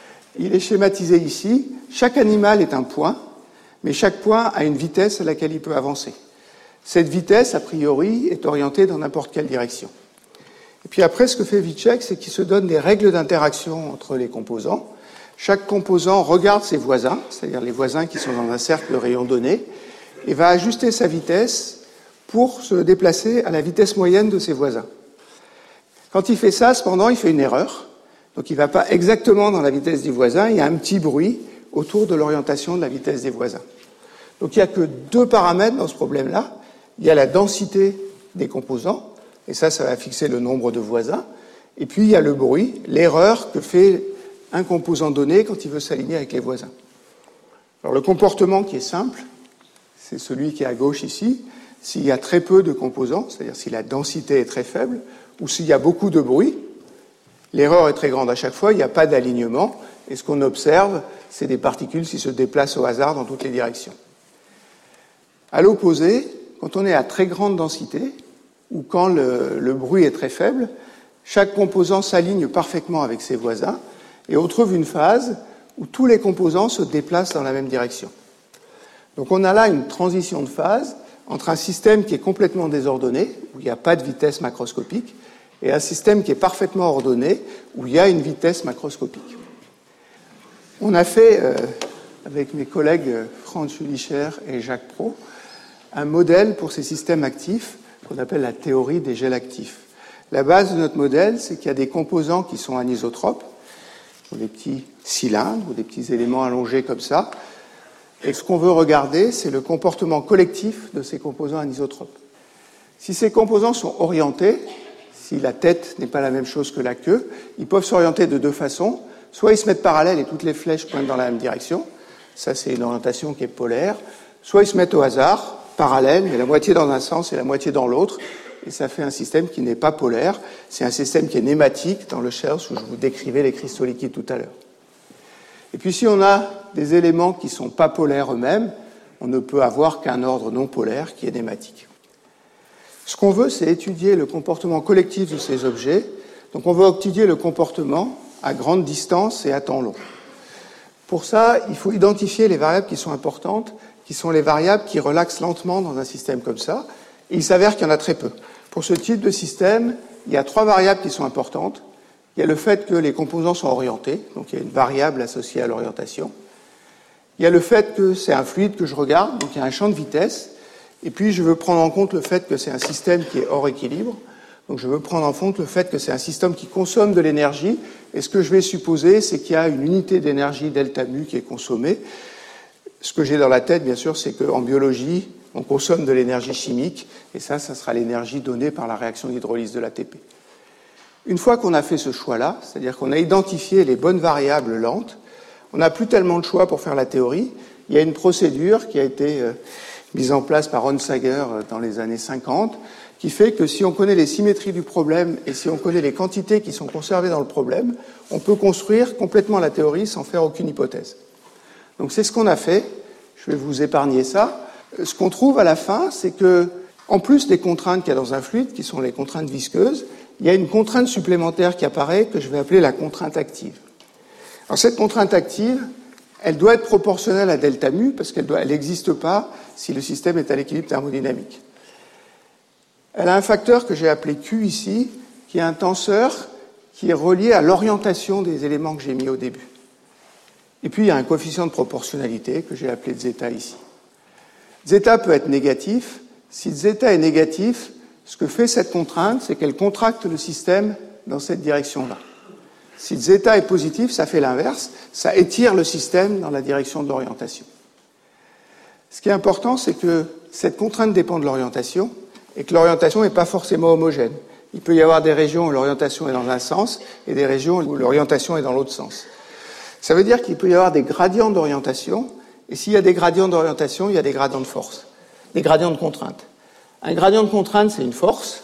Il est schématisé ici. Chaque animal est un point, mais chaque point a une vitesse à laquelle il peut avancer. Cette vitesse, a priori, est orientée dans n'importe quelle direction. Et puis après, ce que fait Vicek, c'est qu'il se donne des règles d'interaction entre les composants. Chaque composant regarde ses voisins, c'est-à-dire les voisins qui sont dans un cercle de rayon donné, et va ajuster sa vitesse pour se déplacer à la vitesse moyenne de ses voisins. Quand il fait ça, cependant, il fait une erreur. Donc il ne va pas exactement dans la vitesse des voisins, il y a un petit bruit autour de l'orientation de la vitesse des voisins. Donc il n'y a que deux paramètres dans ce problème-là. Il y a la densité des composants, et ça va fixer le nombre de voisins. Et puis il y a le bruit, l'erreur que fait un composant donné quand il veut s'aligner avec les voisins. Alors le comportement qui est simple, c'est celui qui est à gauche ici. S'il y a très peu de composants, c'est-à-dire si la densité est très faible, ou s'il y a beaucoup de bruit, l'erreur est très grande à chaque fois, il n'y a pas d'alignement, et ce qu'on observe, c'est des particules qui se déplacent au hasard dans toutes les directions. À l'opposé, quand on est à très grande densité, ou quand le bruit est très faible, chaque composant s'aligne parfaitement avec ses voisins, et on trouve une phase où tous les composants se déplacent dans la même direction. Donc on a là une transition de phase entre un système qui est complètement désordonné, où il n'y a pas de vitesse macroscopique, et un système qui est parfaitement ordonné, où il y a une vitesse macroscopique. On a fait, avec mes collègues Franz Jülicher et Jacques Pro, un modèle pour ces systèmes actifs qu'on appelle la théorie des gels actifs. La base de notre modèle, c'est qu'il y a des composants qui sont anisotropes, des petits cylindres ou des petits éléments allongés comme ça. Et ce qu'on veut regarder, c'est le comportement collectif de ces composants anisotropes. Si ces composants sont orientés, si la tête n'est pas la même chose que la queue, ils peuvent s'orienter de deux façons. Soit ils se mettent parallèles et toutes les flèches pointent dans la même direction. Ça, c'est une orientation qui est polaire. Soit ils se mettent au hasard, parallèles, mais la moitié dans un sens et la moitié dans l'autre. Et ça fait un système qui n'est pas polaire. C'est un système qui est nématique dans le Schers où je vous décrivais les cristaux liquides tout à l'heure. Et puis si on a des éléments qui ne sont pas polaires eux-mêmes, on ne peut avoir qu'un ordre non polaire qui est nématique. Ce qu'on veut, c'est étudier le comportement collectif de ces objets. Donc on veut étudier le comportement à grande distance et à temps long. Pour ça, il faut identifier les variables qui sont importantes, qui sont les variables qui relaxent lentement dans un système comme ça. Et il s'avère qu'il y en a très peu. Pour ce type de système, il y a trois variables qui sont importantes. Il y a le fait que les composants sont orientés, donc il y a une variable associée à l'orientation. Il y a le fait que c'est un fluide que je regarde, donc il y a un champ de vitesse. Et puis je veux prendre en compte le fait que c'est un système qui est hors équilibre. Donc je veux prendre en compte le fait que c'est un système qui consomme de l'énergie. Et ce que je vais supposer, c'est qu'il y a une unité d'énergie delta mu qui est consommée. Ce que j'ai dans la tête, bien sûr, c'est qu'en biologie, on consomme de l'énergie chimique. Et ça sera l'énergie donnée par la réaction d'hydrolyse de l'ATP. Une fois qu'on a fait ce choix-là, c'est-à-dire qu'on a identifié les bonnes variables lentes, on n'a plus tellement de choix pour faire la théorie. Il y a une procédure qui a été mise en place par Onsager dans les années 50 qui fait que si on connaît les symétries du problème et si on connaît les quantités qui sont conservées dans le problème, on peut construire complètement la théorie sans faire aucune hypothèse. Donc c'est ce qu'on a fait. Je vais vous épargner ça. Ce qu'on trouve à la fin, c'est que, en plus des contraintes qu'il y a dans un fluide, qui sont les contraintes visqueuses, il y a une contrainte supplémentaire qui apparaît que je vais appeler la contrainte active. Alors cette contrainte active, elle doit être proportionnelle à delta mu parce qu'elle n'existe pas si le système est à l'équilibre thermodynamique. Elle a un facteur que j'ai appelé Q ici, qui est un tenseur qui est relié à l'orientation des éléments que j'ai mis au début. Et puis il y a un coefficient de proportionnalité que j'ai appelé zeta ici. Zeta peut être négatif. Si zeta est négatif, ce que fait cette contrainte, c'est qu'elle contracte le système dans cette direction-là. Si zeta est positif, ça fait l'inverse, ça étire le système dans la direction de l'orientation. Ce qui est important, c'est que cette contrainte dépend de l'orientation et que l'orientation n'est pas forcément homogène. Il peut y avoir des régions où l'orientation est dans un sens et des régions où l'orientation est dans l'autre sens. Ça veut dire qu'il peut y avoir des gradients d'orientation, et s'il y a des gradients d'orientation, il y a des gradients de force, des gradients de contrainte. Un gradient de contrainte, c'est une force,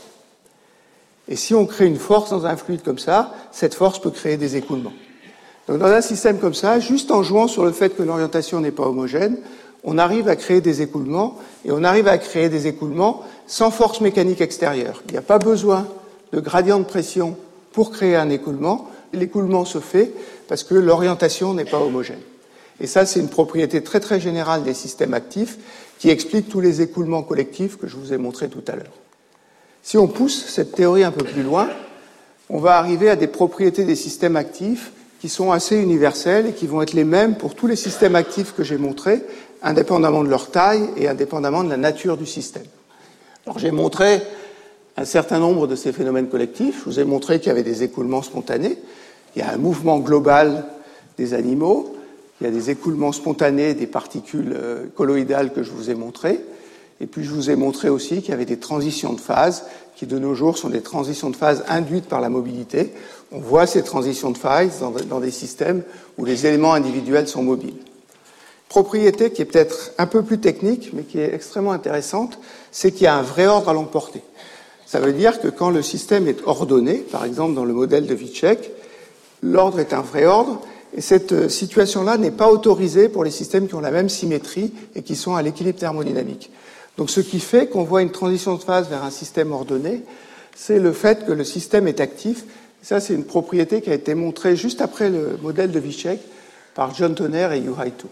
et si on crée une force dans un fluide comme ça, cette force peut créer des écoulements. Donc dans un système comme ça, juste en jouant sur le fait que l'orientation n'est pas homogène, on arrive à créer des écoulements, et on arrive à créer des écoulements sans force mécanique extérieure. Il n'y a pas besoin de gradient de pression pour créer un écoulement. L'écoulement se fait parce que l'orientation n'est pas homogène. Et ça, c'est une propriété très très générale des systèmes actifs qui explique tous les écoulements collectifs que je vous ai montrés tout à l'heure. Si on pousse cette théorie un peu plus loin, on va arriver à des propriétés des systèmes actifs qui sont assez universelles et qui vont être les mêmes pour tous les systèmes actifs que j'ai montrés, indépendamment de leur taille et indépendamment de la nature du système. Alors j'ai montré un certain nombre de ces phénomènes collectifs. Je vous ai montré qu'il y avait des écoulements spontanés. Il y a un mouvement global des animaux. Il y a des écoulements spontanés des particules colloïdales que je vous ai montrées. Et puis je vous ai montré aussi qu'il y avait des transitions de phase qui de nos jours sont des transitions de phase induites par la mobilité. On voit ces transitions de phase dans des systèmes où les éléments individuels sont mobiles. Propriété qui est peut-être un peu plus technique, mais qui est extrêmement intéressante, c'est qu'il y a un vrai ordre à longue portée. Ça veut dire que quand le système est ordonné, par exemple dans le modèle de Vicek, l'ordre est un vrai ordre, et cette situation-là n'est pas autorisée pour les systèmes qui ont la même symétrie et qui sont à l'équilibre thermodynamique. Donc ce qui fait qu'on voit une transition de phase vers un système ordonné, c'est le fait que le système est actif. Ça, c'est une propriété qui a été montrée juste après le modèle de Vicek par John Tonner et Yu-Hai Tu.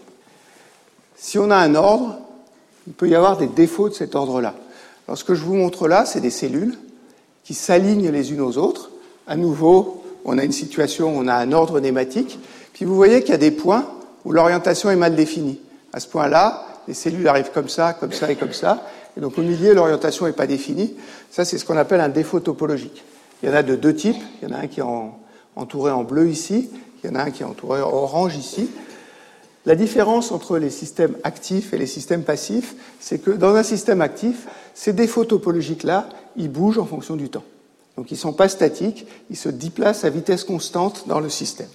Si on a un ordre, il peut y avoir des défauts de cet ordre-là. Alors ce que je vous montre là, c'est des cellules qui s'alignent les unes aux autres. À nouveau, on a une situation où on a un ordre nématique. Puis vous voyez qu'il y a des points où l'orientation est mal définie. À ce point-là, les cellules arrivent comme ça et comme ça. Et donc au milieu, l'orientation n'est pas définie. Ça, c'est ce qu'on appelle un défaut topologique. Il y en a de deux types. Il y en a un qui est entouré en bleu ici. Il y en a un qui est entouré en orange ici. La différence entre les systèmes actifs et les systèmes passifs, c'est que dans un système actif, ces défauts topologiques-là, ils bougent en fonction du temps. Donc ils ne sont pas statiques, ils se déplacent à vitesse constante dans le système.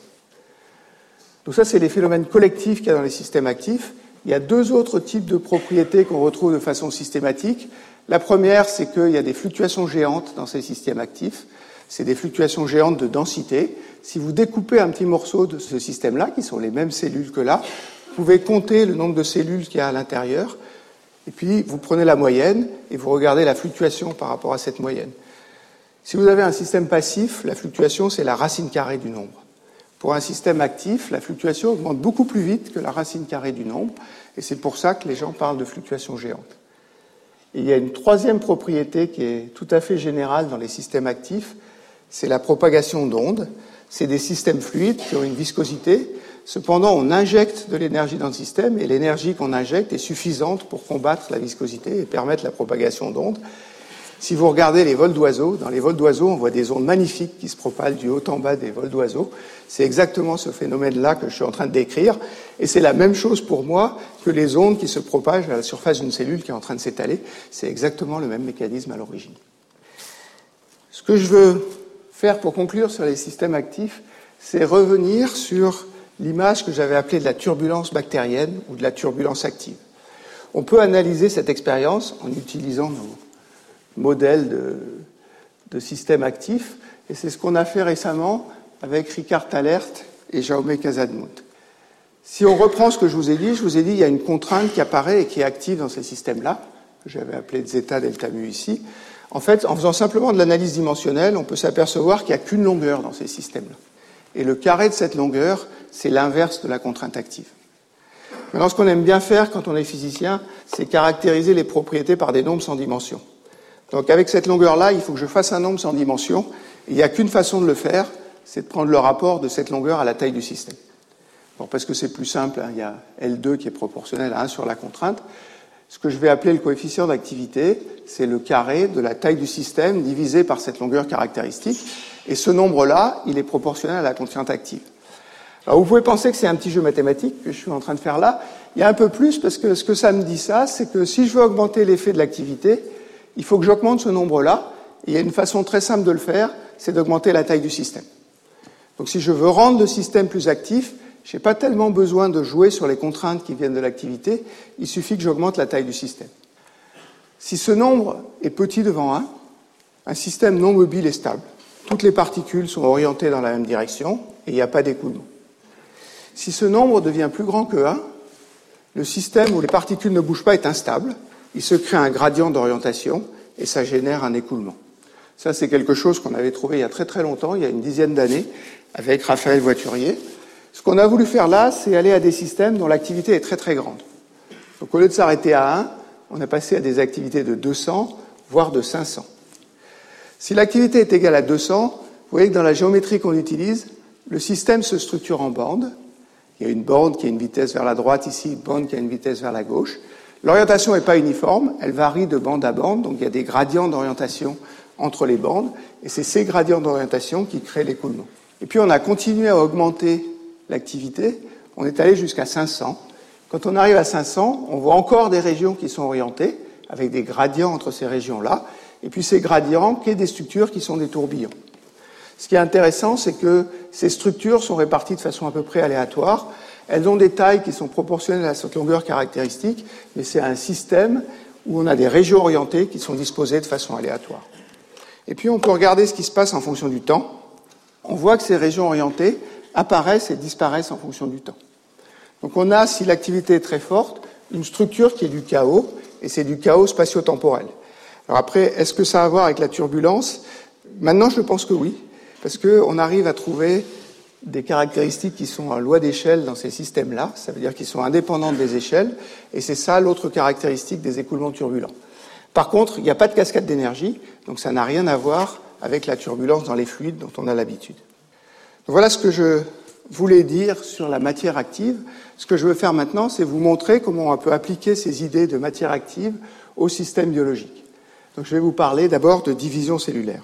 Donc ça, c'est les phénomènes collectifs qu'il y a dans les systèmes actifs. Il y a deux autres types de propriétés qu'on retrouve de façon systématique. La première, c'est qu'il y a des fluctuations géantes dans ces systèmes actifs. C'est des fluctuations géantes de densité. Si vous découpez un petit morceau de ce système-là, qui sont les mêmes cellules que là, vous pouvez compter le nombre de cellules qu'il y a à l'intérieur, et puis vous prenez la moyenne et vous regardez la fluctuation par rapport à cette moyenne. Si vous avez un système passif, la fluctuation, c'est la racine carrée du nombre. Pour un système actif, la fluctuation augmente beaucoup plus vite que la racine carrée du nombre, et c'est pour ça que les gens parlent de fluctuations géantes. Et il y a une troisième propriété qui est tout à fait générale dans les systèmes actifs, c'est la propagation d'ondes. C'est des systèmes fluides qui ont une viscosité. Cependant, on injecte de l'énergie dans le système et l'énergie qu'on injecte est suffisante pour combattre la viscosité et permettre la propagation d'ondes. Si vous regardez les vols d'oiseaux, dans les vols d'oiseaux, on voit des ondes magnifiques qui se propagent du haut en bas des vols d'oiseaux. C'est exactement ce phénomène-là que je suis en train de décrire. Et c'est la même chose pour moi que les ondes qui se propagent à la surface d'une cellule qui est en train de s'étaler. C'est exactement le même mécanisme à l'origine. Ce que je veux faire pour conclure sur les systèmes actifs, c'est revenir sur l'image que j'avais appelée de la turbulence bactérienne ou de la turbulence active. On peut analyser cette expérience en utilisant modèles de systèmes actifs. Et c'est ce qu'on a fait récemment avec Ricard Tallert et Jaume Casadmont. Si on reprend ce que je vous ai dit il y a une contrainte qui apparaît et qui est active dans ces systèmes-là, que j'avais appelé zeta delta mu ici. En fait, en faisant simplement de l'analyse dimensionnelle, on peut s'apercevoir qu'il n'y a qu'une longueur dans ces systèmes-là. Et le carré de cette longueur, c'est l'inverse de la contrainte active. Maintenant, ce qu'on aime bien faire quand on est physicien, c'est caractériser les propriétés par des nombres sans dimension. Donc avec cette longueur-là, il faut que je fasse un nombre sans dimension. Et il n'y a qu'une façon de le faire, c'est de prendre le rapport de cette longueur à la taille du système. Bon, parce que c'est plus simple, il y a L2 qui est proportionnel à 1 sur la contrainte. Ce que je vais appeler le coefficient d'activité, c'est le carré de la taille du système divisé par cette longueur caractéristique. Et ce nombre-là, il est proportionnel à la contrainte active. Alors vous pouvez penser que c'est un petit jeu mathématique que je suis en train de faire là. Il y a un peu plus, parce que ce que ça me dit ça, c'est que si je veux augmenter l'effet de l'activité, il faut que j'augmente ce nombre-là. Et il y a une façon très simple de le faire, c'est d'augmenter la taille du système. Donc si je veux rendre le système plus actif, je n'ai pas tellement besoin de jouer sur les contraintes qui viennent de l'activité, il suffit que j'augmente la taille du système. Si ce nombre est petit devant 1, un système non mobile est stable. Toutes les particules sont orientées dans la même direction et il n'y a pas d'écoulement. Si ce nombre devient plus grand que 1, le système où les particules ne bougent pas est instable, il se crée un gradient d'orientation et ça génère un écoulement. Ça, c'est quelque chose qu'on avait trouvé il y a très très longtemps, il y a une dizaine d'années, avec Raphaël Voiturier. Ce qu'on a voulu faire là, c'est aller à des systèmes dont l'activité est très très grande. Donc au lieu de s'arrêter à 1, on a passé à des activités de 200, voire de 500. Si l'activité est égale à 200, vous voyez que dans la géométrie qu'on utilise, le système se structure en bandes. Il y a une bande qui a une vitesse vers la droite ici, une bande qui a une vitesse vers la gauche. L'orientation n'est pas uniforme, elle varie de bande à bande, donc il y a des gradients d'orientation entre les bandes, et c'est ces gradients d'orientation qui créent l'écoulement. Et puis on a continué à augmenter l'activité, on est allé jusqu'à 500. Quand on arrive à 500, on voit encore des régions qui sont orientées, avec des gradients entre ces régions-là, et puis ces gradients créent des structures qui sont des tourbillons. Ce qui est intéressant, c'est que ces structures sont réparties de façon à peu près aléatoire. Elles ont des tailles qui sont proportionnelles à cette longueur caractéristique, mais c'est un système où on a des régions orientées qui sont disposées de façon aléatoire. Et puis on peut regarder ce qui se passe en fonction du temps. On voit que ces régions orientées apparaissent et disparaissent en fonction du temps. Donc on a, si l'activité est très forte, une structure qui est du chaos, et c'est du chaos spatio-temporel. Alors après, est-ce que ça a à voir avec la turbulence ? Maintenant, je pense que oui, parce qu'on arrive à trouver des caractéristiques qui sont en loi d'échelle dans ces systèmes-là, ça veut dire qu'ils sont indépendants des échelles, et c'est ça l'autre caractéristique des écoulements turbulents. Par contre, il n'y a pas de cascade d'énergie, donc ça n'a rien à voir avec la turbulence dans les fluides dont on a l'habitude. Donc voilà ce que je voulais dire sur la matière active. Ce que je veux faire maintenant, c'est vous montrer comment on peut appliquer ces idées de matière active au système biologique. Donc je vais vous parler d'abord de division cellulaire.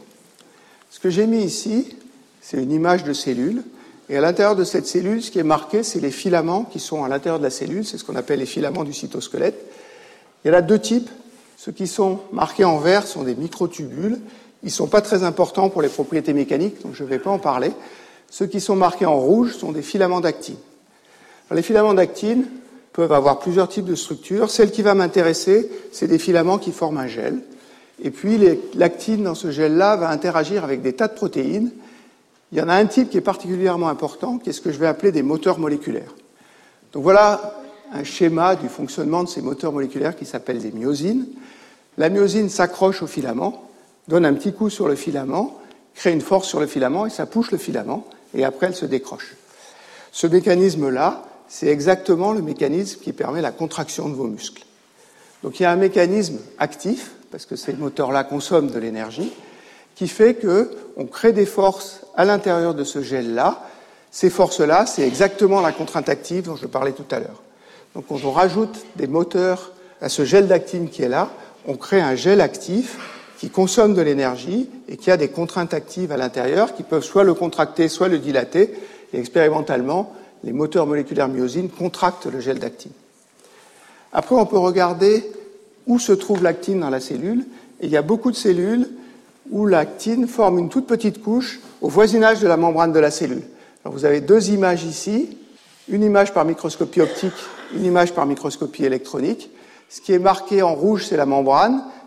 Ce que j'ai mis ici, c'est une image de cellule. Et à l'intérieur de cette cellule, ce qui est marqué, c'est les filaments qui sont à l'intérieur de la cellule. C'est ce qu'on appelle les filaments du cytosquelette. Il y en a deux types. Ceux qui sont marqués en vert sont des microtubules. Ils ne sont pas très importants pour les propriétés mécaniques, donc je ne vais pas en parler. Ceux qui sont marqués en rouge sont des filaments d'actine. Alors, les filaments d'actine peuvent avoir plusieurs types de structures. Celle qui va m'intéresser, c'est des filaments qui forment un gel. Et puis l'actine dans ce gel-là va interagir avec des tas de protéines. Il y en a un type qui est particulièrement important, qui est ce que je vais appeler des moteurs moléculaires. Donc voilà un schéma du fonctionnement de ces moteurs moléculaires qui s'appellent des myosines. La myosine s'accroche au filament, donne un petit coup sur le filament, crée une force sur le filament et ça pousse le filament et après elle se décroche. Ce mécanisme-là, c'est exactement le mécanisme qui permet la contraction de vos muscles. Donc il y a un mécanisme actif, parce que ces moteurs-là consomment de l'énergie, qui fait qu'on crée des forces à l'intérieur de ce gel-là. Ces forces-là, c'est exactement la contrainte active dont je parlais tout à l'heure. Donc quand on rajoute des moteurs à ce gel d'actine qui est là, on crée un gel actif qui consomme de l'énergie et qui a des contraintes actives à l'intérieur qui peuvent soit le contracter, soit le dilater. Et expérimentalement, les moteurs moléculaires myosines contractent le gel d'actine. Après, on peut regarder où se trouve l'actine dans la cellule. Et il y a beaucoup de cellules où l'actine forme une toute petite couche au voisinage de la membrane de la cellule. Alors, vous avez deux images ici, une image par microscopie optique, une image par microscopie électronique. Ce qui est marqué en rouge, c'est la membrane.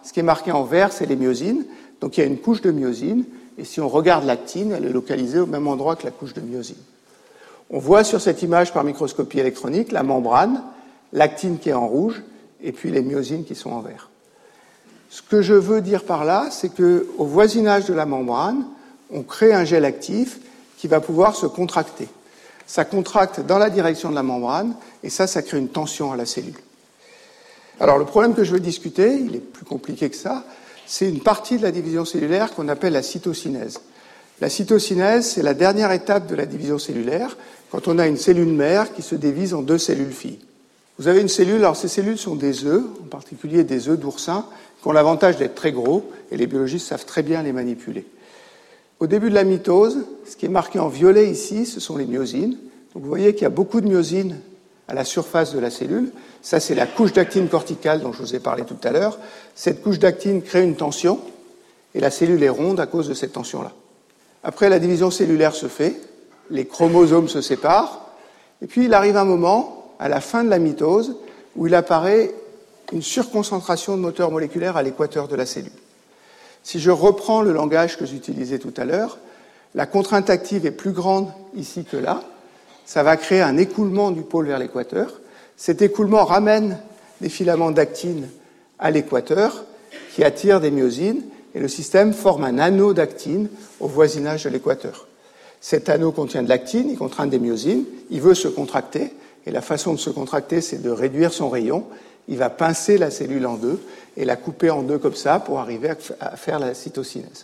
ce qui est marqué en vert, c'est les myosines. Donc il y a une couche de myosine, et si on regarde l'actine, elle est localisée au même endroit que la couche de myosine. On voit sur cette image par microscopie électronique la membrane, l'actine qui est en rouge, et puis les myosines qui sont en vert. Ce que je veux dire par là, c'est qu'au voisinage de la membrane, on crée un gel actif qui va pouvoir se contracter. Ça contracte dans la direction de la membrane, et ça crée une tension à la cellule. Alors le problème que je veux discuter, il est plus compliqué que ça, c'est une partie de la division cellulaire qu'on appelle la cytocinèse. La cytocinèse, c'est la dernière étape de la division cellulaire, quand on a une cellule mère qui se divise en 2 cellules filles. Vous avez une cellule, alors ces cellules sont des œufs, en particulier des œufs d'oursin, qui ont l'avantage d'être très gros, et les biologistes savent très bien les manipuler. Au début de la mitose, ce qui est marqué en violet ici, ce sont les myosines. Donc vous voyez qu'il y a beaucoup de myosines à la surface de la cellule. Ça, c'est la couche d'actine corticale dont je vous ai parlé tout à l'heure. Cette couche d'actine crée une tension, et la cellule est ronde à cause de cette tension-là. Après, la division cellulaire se fait, les chromosomes se séparent, et puis il arrive un moment, à la fin de la mitose, où il apparaît une surconcentration de moteurs moléculaires à l'équateur de la cellule. Si je reprends le langage que j'utilisais tout à l'heure, la contrainte active est plus grande ici que là. Ça va créer un écoulement du pôle vers l'équateur. Cet écoulement ramène des filaments d'actine à l'équateur qui attirent des myosines, et le système forme un anneau d'actine au voisinage de l'équateur. Cet anneau contient de l'actine, il contient des myosines, il veut se contracter, et la façon de se contracter, c'est de réduire son rayon. Il va pincer la cellule en 2 et la couper en 2 comme ça pour arriver à faire la cytocinèse.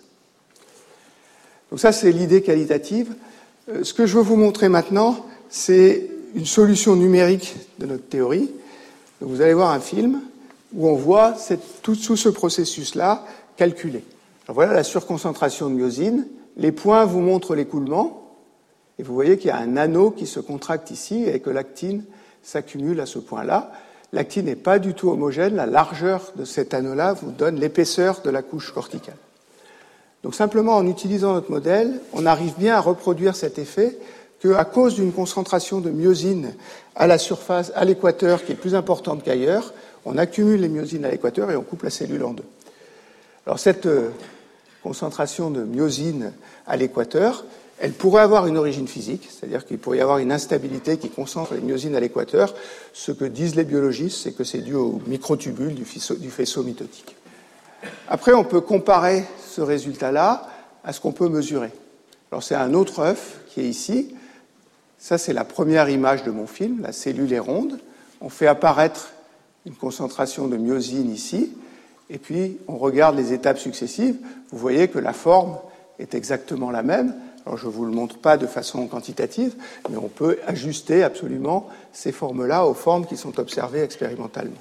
Donc ça, c'est l'idée qualitative. Ce que je veux vous montrer maintenant, c'est une solution numérique de notre théorie. Donc vous allez voir un film où on voit tout ce processus-là calculé. Alors voilà la surconcentration de myosine. Les points vous montrent l'écoulement. Et vous voyez qu'il y a un anneau qui se contracte ici et que l'actine s'accumule à ce point-là. L'actine n'est pas du tout homogène. La largeur de cet anneau-là vous donne l'épaisseur de la couche corticale. Donc simplement, en utilisant notre modèle, on arrive bien à reproduire cet effet qu'à cause d'une concentration de myosine à la surface, à l'équateur, qui est plus importante qu'ailleurs, on accumule les myosines à l'équateur et on coupe la cellule en 2. Alors cette concentration de myosine à l'équateur, elle pourrait avoir une origine physique, c'est-à-dire qu'il pourrait y avoir une instabilité qui concentre les myosines à l'équateur. Ce que disent les biologistes, c'est que c'est dû aux microtubules du faisceau mitotique. Après, on peut comparer ce résultat-là à ce qu'on peut mesurer. Alors c'est un autre œuf qui est ici. Ça, c'est la première image de mon film. La cellule est ronde. On fait apparaître une concentration de myosine ici. Et puis, on regarde les étapes successives. Vous voyez que la forme est exactement la même. Alors, je ne vous le montre pas de façon quantitative, mais on peut ajuster absolument ces formes-là aux formes qui sont observées expérimentalement.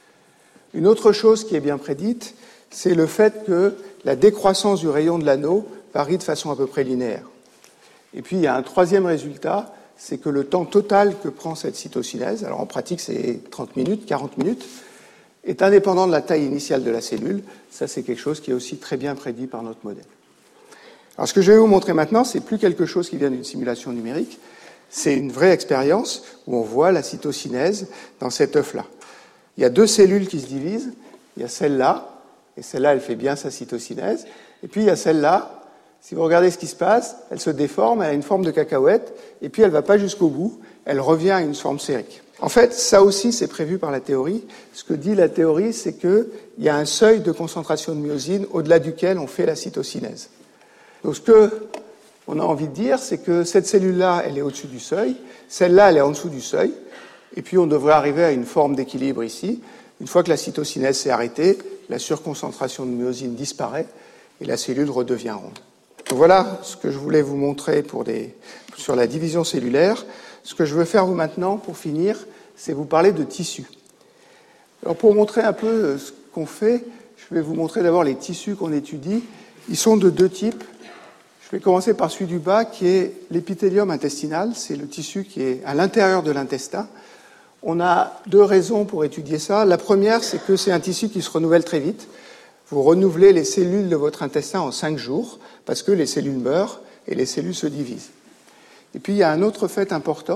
Une autre chose qui est bien prédite, c'est le fait que la décroissance du rayon de l'anneau varie de façon à peu près linéaire. Et puis, il y a un troisième résultat, c'est que le temps total que prend cette cytocinèse, alors en pratique c'est 30 minutes, 40 minutes, est indépendant de la taille initiale de la cellule. Ça, c'est quelque chose qui est aussi très bien prédit par notre modèle. Alors, ce que je vais vous montrer maintenant, c'est plus quelque chose qui vient d'une simulation numérique, c'est une vraie expérience où on voit la cytocinèse dans cet œuf-là. Il y a 2 cellules qui se divisent. Il y a celle-là, et celle-là, elle fait bien sa cytocinèse. Et puis, il y a celle-là. Si vous regardez ce qui se passe, elle se déforme, elle a une forme de cacahuète, et puis elle ne va pas jusqu'au bout, elle revient à une forme sphérique. En fait, ça aussi, c'est prévu par la théorie. Ce que dit la théorie, c'est qu'il y a un seuil de concentration de myosine au-delà duquel on fait la cytocinèse. Donc, ce qu'on a envie de dire, c'est que cette cellule-là, elle est au-dessus du seuil, celle-là, elle est en dessous du seuil, et puis on devrait arriver à une forme d'équilibre ici. Une fois que la cytocinèse s'est arrêtée, la surconcentration de myosine disparaît et la cellule redevient ronde. Donc voilà ce que je voulais vous montrer sur la division cellulaire. Ce que je veux faire maintenant, pour finir, c'est vous parler de tissus. Alors pour montrer un peu ce qu'on fait, je vais vous montrer d'abord les tissus qu'on étudie. Ils sont de 2 types. Je vais commencer par celui du bas, qui est l'épithélium intestinal. C'est le tissu qui est à l'intérieur de l'intestin. On a 2 raisons pour étudier ça. La première, c'est que c'est un tissu qui se renouvelle très vite. Vous renouvelez les cellules de votre intestin en 5 jours, parce que les cellules meurent et les cellules se divisent. Et puis, il y a un autre fait important,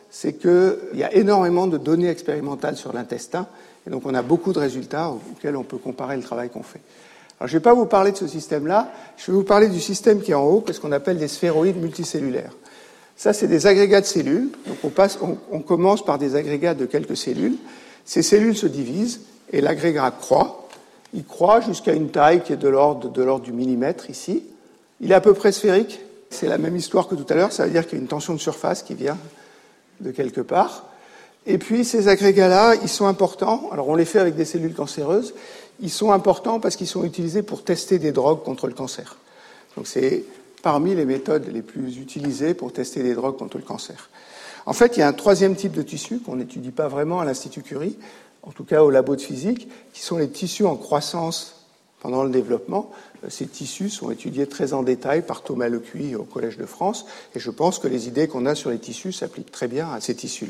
c'est qu'il y a énormément de données expérimentales sur l'intestin, et donc on a beaucoup de résultats auxquels on peut comparer le travail qu'on fait. Alors je ne vais pas vous parler de ce système-là, je vais vous parler du système qui est en haut, ce qu'on appelle des sphéroïdes multicellulaires. Ça, c'est des agrégats de cellules. Donc on commence par des agrégats de quelques cellules. Ces cellules se divisent et l'agrégat croît. Il croît jusqu'à une taille qui est de l'ordre du millimètre ici. Il est à peu près sphérique. C'est la même histoire que tout à l'heure. Ça veut dire qu'il y a une tension de surface qui vient de quelque part. Et puis ces agrégats-là, ils sont importants. Alors on les fait avec des cellules cancéreuses. Ils sont importants parce qu'ils sont utilisés pour tester des drogues contre le cancer. Donc c'est parmi les méthodes les plus utilisées pour tester des drogues contre le cancer. En fait, il y a un troisième type de tissu qu'on n'étudie pas vraiment à l'Institut Curie, en tout cas au labo de physique, qui sont les tissus en croissance pendant le développement. Ces tissus sont étudiés très en détail par Thomas Lecuy au Collège de France, et je pense que les idées qu'on a sur les tissus s'appliquent très bien à ces tissus-là.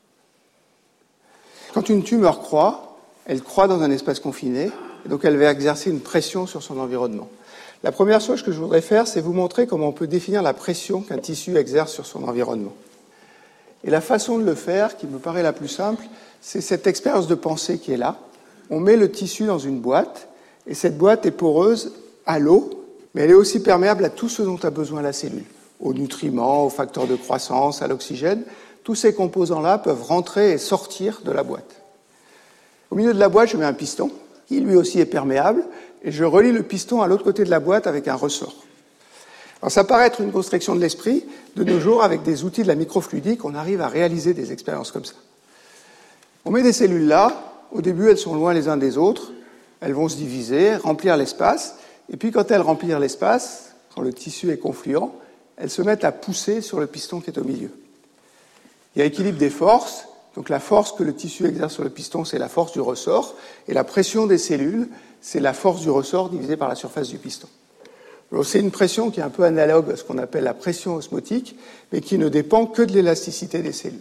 Quand une tumeur croît, elle croît dans un espace confiné, et donc elle va exercer une pression sur son environnement. La première chose que je voudrais faire, c'est vous montrer comment on peut définir la pression qu'un tissu exerce sur son environnement. Et la façon de le faire, qui me paraît la plus simple, c'est cette expérience de pensée qui est là. On met le tissu dans une boîte, et cette boîte est poreuse à l'eau, mais elle est aussi perméable à tout ce dont a besoin la cellule, aux nutriments, aux facteurs de croissance, à l'oxygène. Tous ces composants-là peuvent rentrer et sortir de la boîte. Au milieu de la boîte, je mets un piston, qui lui aussi est perméable, et je relie le piston à l'autre côté de la boîte avec un ressort. Alors ça paraît être une construction de l'esprit. De nos jours, avec des outils de la microfluidique, on arrive à réaliser des expériences comme ça. On met des cellules là. Au début, elles sont loin les uns des autres. Elles vont se diviser, remplir l'espace. Et puis, quand elles remplissent l'espace, quand le tissu est confluent, elles se mettent à pousser sur le piston qui est au milieu. Il y a équilibre des forces. Donc la force que le tissu exerce sur le piston, c'est la force du ressort. Et la pression des cellules, c'est la force du ressort divisée par la surface du piston. Alors, c'est une pression qui est un peu analogue à ce qu'on appelle la pression osmotique, mais qui ne dépend que de l'élasticité des cellules.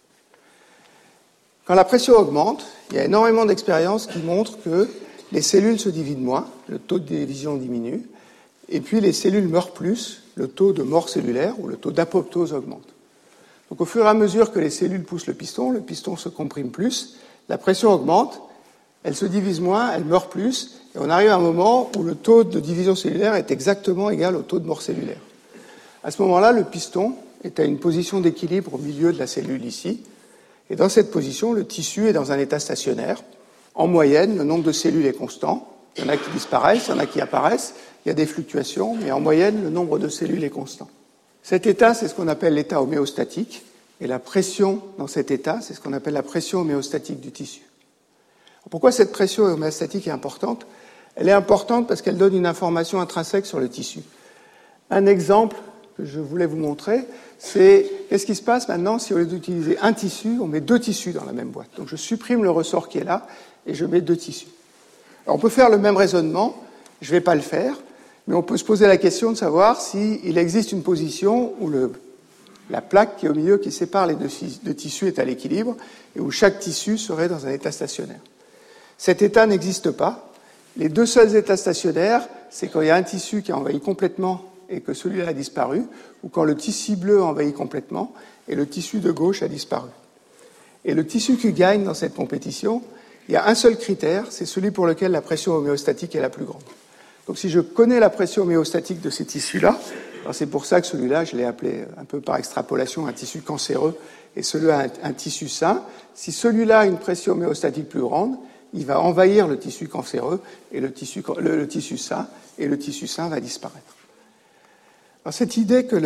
Quand la pression augmente, il y a énormément d'expériences qui montrent que les cellules se divident moins, le taux de division diminue, et puis les cellules meurent plus, le taux de mort cellulaire ou le taux d'apoptose augmente. Donc au fur et à mesure que les cellules poussent le piston se comprime plus, la pression augmente, elle se divise moins, elle meurt plus, et on arrive à un moment où le taux de division cellulaire est exactement égal au taux de mort cellulaire. À ce moment-là, le piston est à une position d'équilibre au milieu de la cellule ici, et dans cette position, le tissu est dans un état stationnaire. En moyenne, le nombre de cellules est constant. Il y en a qui disparaissent, il y en a qui apparaissent, il y a des fluctuations, mais en moyenne, le nombre de cellules est constant. Cet état, c'est ce qu'on appelle l'état homéostatique, et la pression dans cet état, c'est ce qu'on appelle la pression homéostatique du tissu. Pourquoi cette pression homéostatique est importante ? Elle est importante parce qu'elle donne une information intrinsèque sur le tissu. Un exemple que je voulais vous montrer, c'est qu'est-ce qui se passe maintenant si au lieu d'utiliser un tissu, on met deux tissus dans la même boîte. Donc je supprime le ressort qui est là et je mets deux tissus. Alors on peut faire le même raisonnement, je ne vais pas le faire, mais on peut se poser la question de savoir s'il existe une position où la plaque qui est au milieu, qui sépare les deux tissus, est à l'équilibre et où chaque tissu serait dans un état stationnaire. Cet état n'existe pas. Les deux seuls états stationnaires, c'est quand il y a un tissu qui a envahi complètement et que celui-là a disparu, ou quand le tissu bleu a envahi complètement et le tissu de gauche a disparu. Et le tissu qui gagne dans cette compétition, il y a un seul critère, c'est celui pour lequel la pression homéostatique est la plus grande. Donc si je connais la pression homéostatique de ces tissus-là, c'est pour ça que celui-là, je l'ai appelé un peu par extrapolation un tissu cancéreux et celui-là un tissu sain. Si celui-là a une pression homéostatique plus grande, il va envahir le tissu cancéreux et le tissu sain, et le tissu sain va disparaître. Alors, cette idée que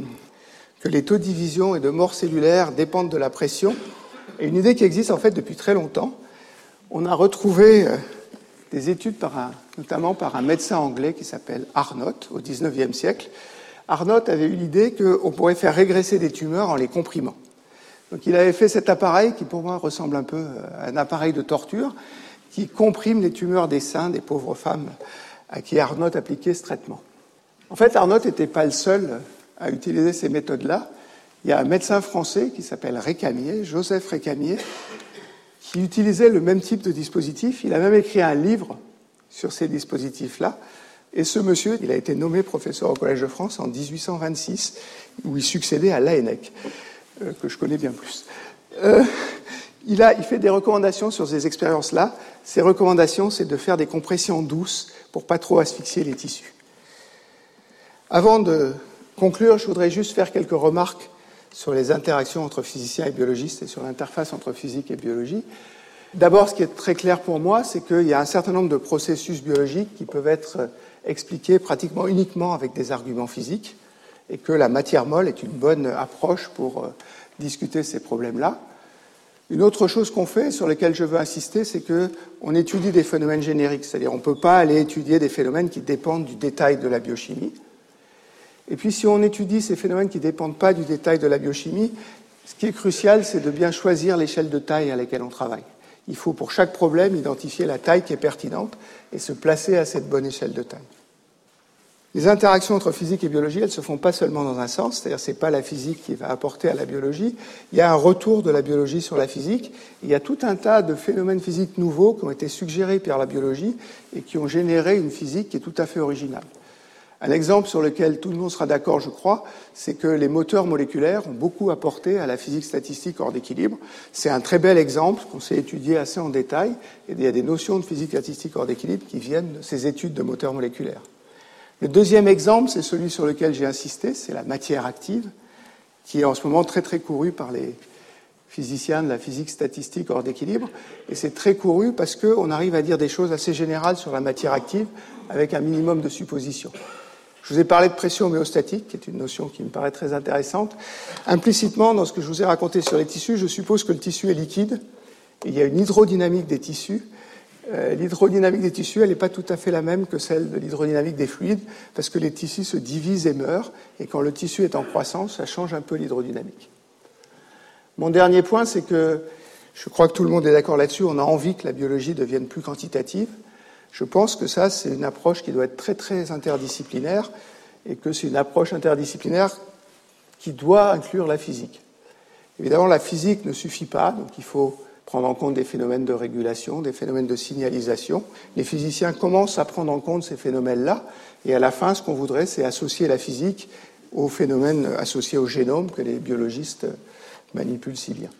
les taux de division et de mort cellulaire dépendent de la pression est une idée qui existe en fait depuis très longtemps. On a retrouvé des études notamment par un médecin anglais qui s'appelle Arnott au XIXe siècle. Arnott avait eu l'idée qu'on pourrait faire régresser des tumeurs en les comprimant. Donc il avait fait cet appareil qui pour moi ressemble un peu à un appareil de torture qui comprime les tumeurs des seins des pauvres femmes à qui Arnott appliquait ce traitement. En fait, Arnott n'était pas le seul à utiliser ces méthodes-là. Il y a un médecin français qui s'appelle Récamier, Joseph Récamier, qui utilisait le même type de dispositif. Il a même écrit un livre sur ces dispositifs-là. Et ce monsieur, il a été nommé professeur au Collège de France en 1826, où il succédait à Laennec. que je connais bien plus. Il fait des recommandations sur ces expériences-là. Ces recommandations, c'est de faire des compressions douces pour pas trop asphyxier les tissus. Avant de conclure, je voudrais juste faire quelques remarques sur les interactions entre physiciens et biologistes et sur l'interface entre physique et biologie. D'abord, ce qui est très clair pour moi, c'est qu'il y a un certain nombre de processus biologiques qui peuvent être expliqués pratiquement uniquement avec des arguments physiques et que la matière molle est une bonne approche pour discuter ces problèmes-là. Une autre chose qu'on fait, sur laquelle je veux insister, c'est qu'on étudie des phénomènes génériques, c'est-à-dire on ne peut pas aller étudier des phénomènes qui dépendent du détail de la biochimie. Et puis si on étudie ces phénomènes qui ne dépendent pas du détail de la biochimie, ce qui est crucial, c'est de bien choisir l'échelle de taille à laquelle on travaille. Il faut pour chaque problème identifier la taille qui est pertinente et se placer à cette bonne échelle de taille. Les interactions entre physique et biologie, elles ne se font pas seulement dans un sens, c'est-à-dire que ce n'est pas la physique qui va apporter à la biologie, il y a un retour de la biologie sur la physique, il y a tout un tas de phénomènes physiques nouveaux qui ont été suggérés par la biologie et qui ont généré une physique qui est tout à fait originale. Un exemple sur lequel tout le monde sera d'accord, je crois, c'est que les moteurs moléculaires ont beaucoup apporté à la physique statistique hors d'équilibre. C'est un très bel exemple qu'on s'est étudié assez en détail, et il y a des notions de physique statistique hors d'équilibre qui viennent de ces études de moteurs moléculaires. Le deuxième exemple, c'est celui sur lequel j'ai insisté, c'est la matière active, qui est en ce moment très très courue par les physiciens de la physique statistique hors d'équilibre. Et c'est très couru parce qu'on arrive à dire des choses assez générales sur la matière active avec un minimum de suppositions. Je vous ai parlé de pression homéostatique, qui est une notion qui me paraît très intéressante. Implicitement, dans ce que je vous ai raconté sur les tissus, je suppose que le tissu est liquide. Et il y a une hydrodynamique des tissus. L'hydrodynamique des tissus, elle n'est pas tout à fait la même que celle de l'hydrodynamique des fluides, parce que les tissus se divisent et meurent, et quand le tissu est en croissance, ça change un peu l'hydrodynamique. Mon dernier point, c'est que je crois que tout le monde est d'accord là-dessus, on a envie que la biologie devienne plus quantitative. Je pense que ça, c'est une approche qui doit être très, très interdisciplinaire, et que c'est une approche interdisciplinaire qui doit inclure la physique. Évidemment, la physique ne suffit pas, donc il faut prendre en compte des phénomènes de régulation, des phénomènes de signalisation. Les physiciens commencent à prendre en compte ces phénomènes-là, et à la fin, ce qu'on voudrait, c'est associer la physique aux phénomènes associés au génome que les biologistes manipulent si bien.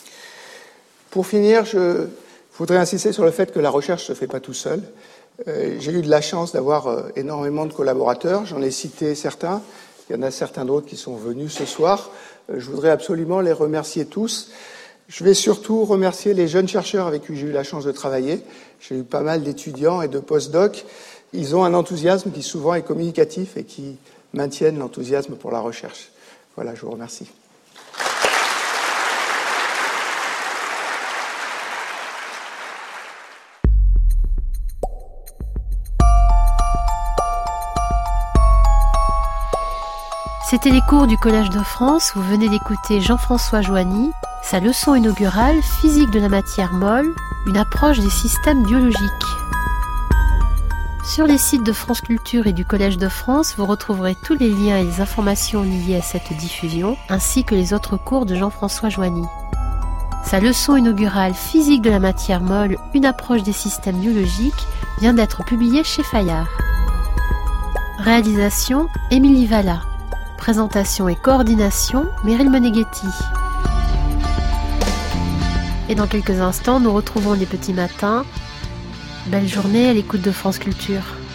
Pour finir, je voudrais insister sur le fait que la recherche ne se fait pas tout seul. J'ai eu de la chance d'avoir énormément de collaborateurs, j'en ai cité certains, il y en a certains d'autres qui sont venus ce soir. Je voudrais absolument les remercier tous. Je vais surtout remercier les jeunes chercheurs avec qui j'ai eu la chance de travailler. J'ai eu pas mal d'étudiants et de post-docs. Ils ont un enthousiasme qui souvent est communicatif et qui maintiennent l'enthousiasme pour la recherche. Voilà, je vous remercie. C'était les cours du Collège de France. Vous venez d'écouter Jean-François Joigny, sa leçon inaugurale « Physique de la matière molle, une approche des systèmes biologiques ». Sur les sites de France Culture et du Collège de France, vous retrouverez tous les liens et les informations liées à cette diffusion, ainsi que les autres cours de Jean-François Joigny. Sa leçon inaugurale « Physique de la matière molle, une approche des systèmes biologiques » vient d'être publiée chez Fayard. Réalisation Émilie Valla. Présentation et coordination, Meryl Moneghetti. Et dans quelques instants, nous retrouvons les petits matins. Belle journée à l'écoute de France Culture.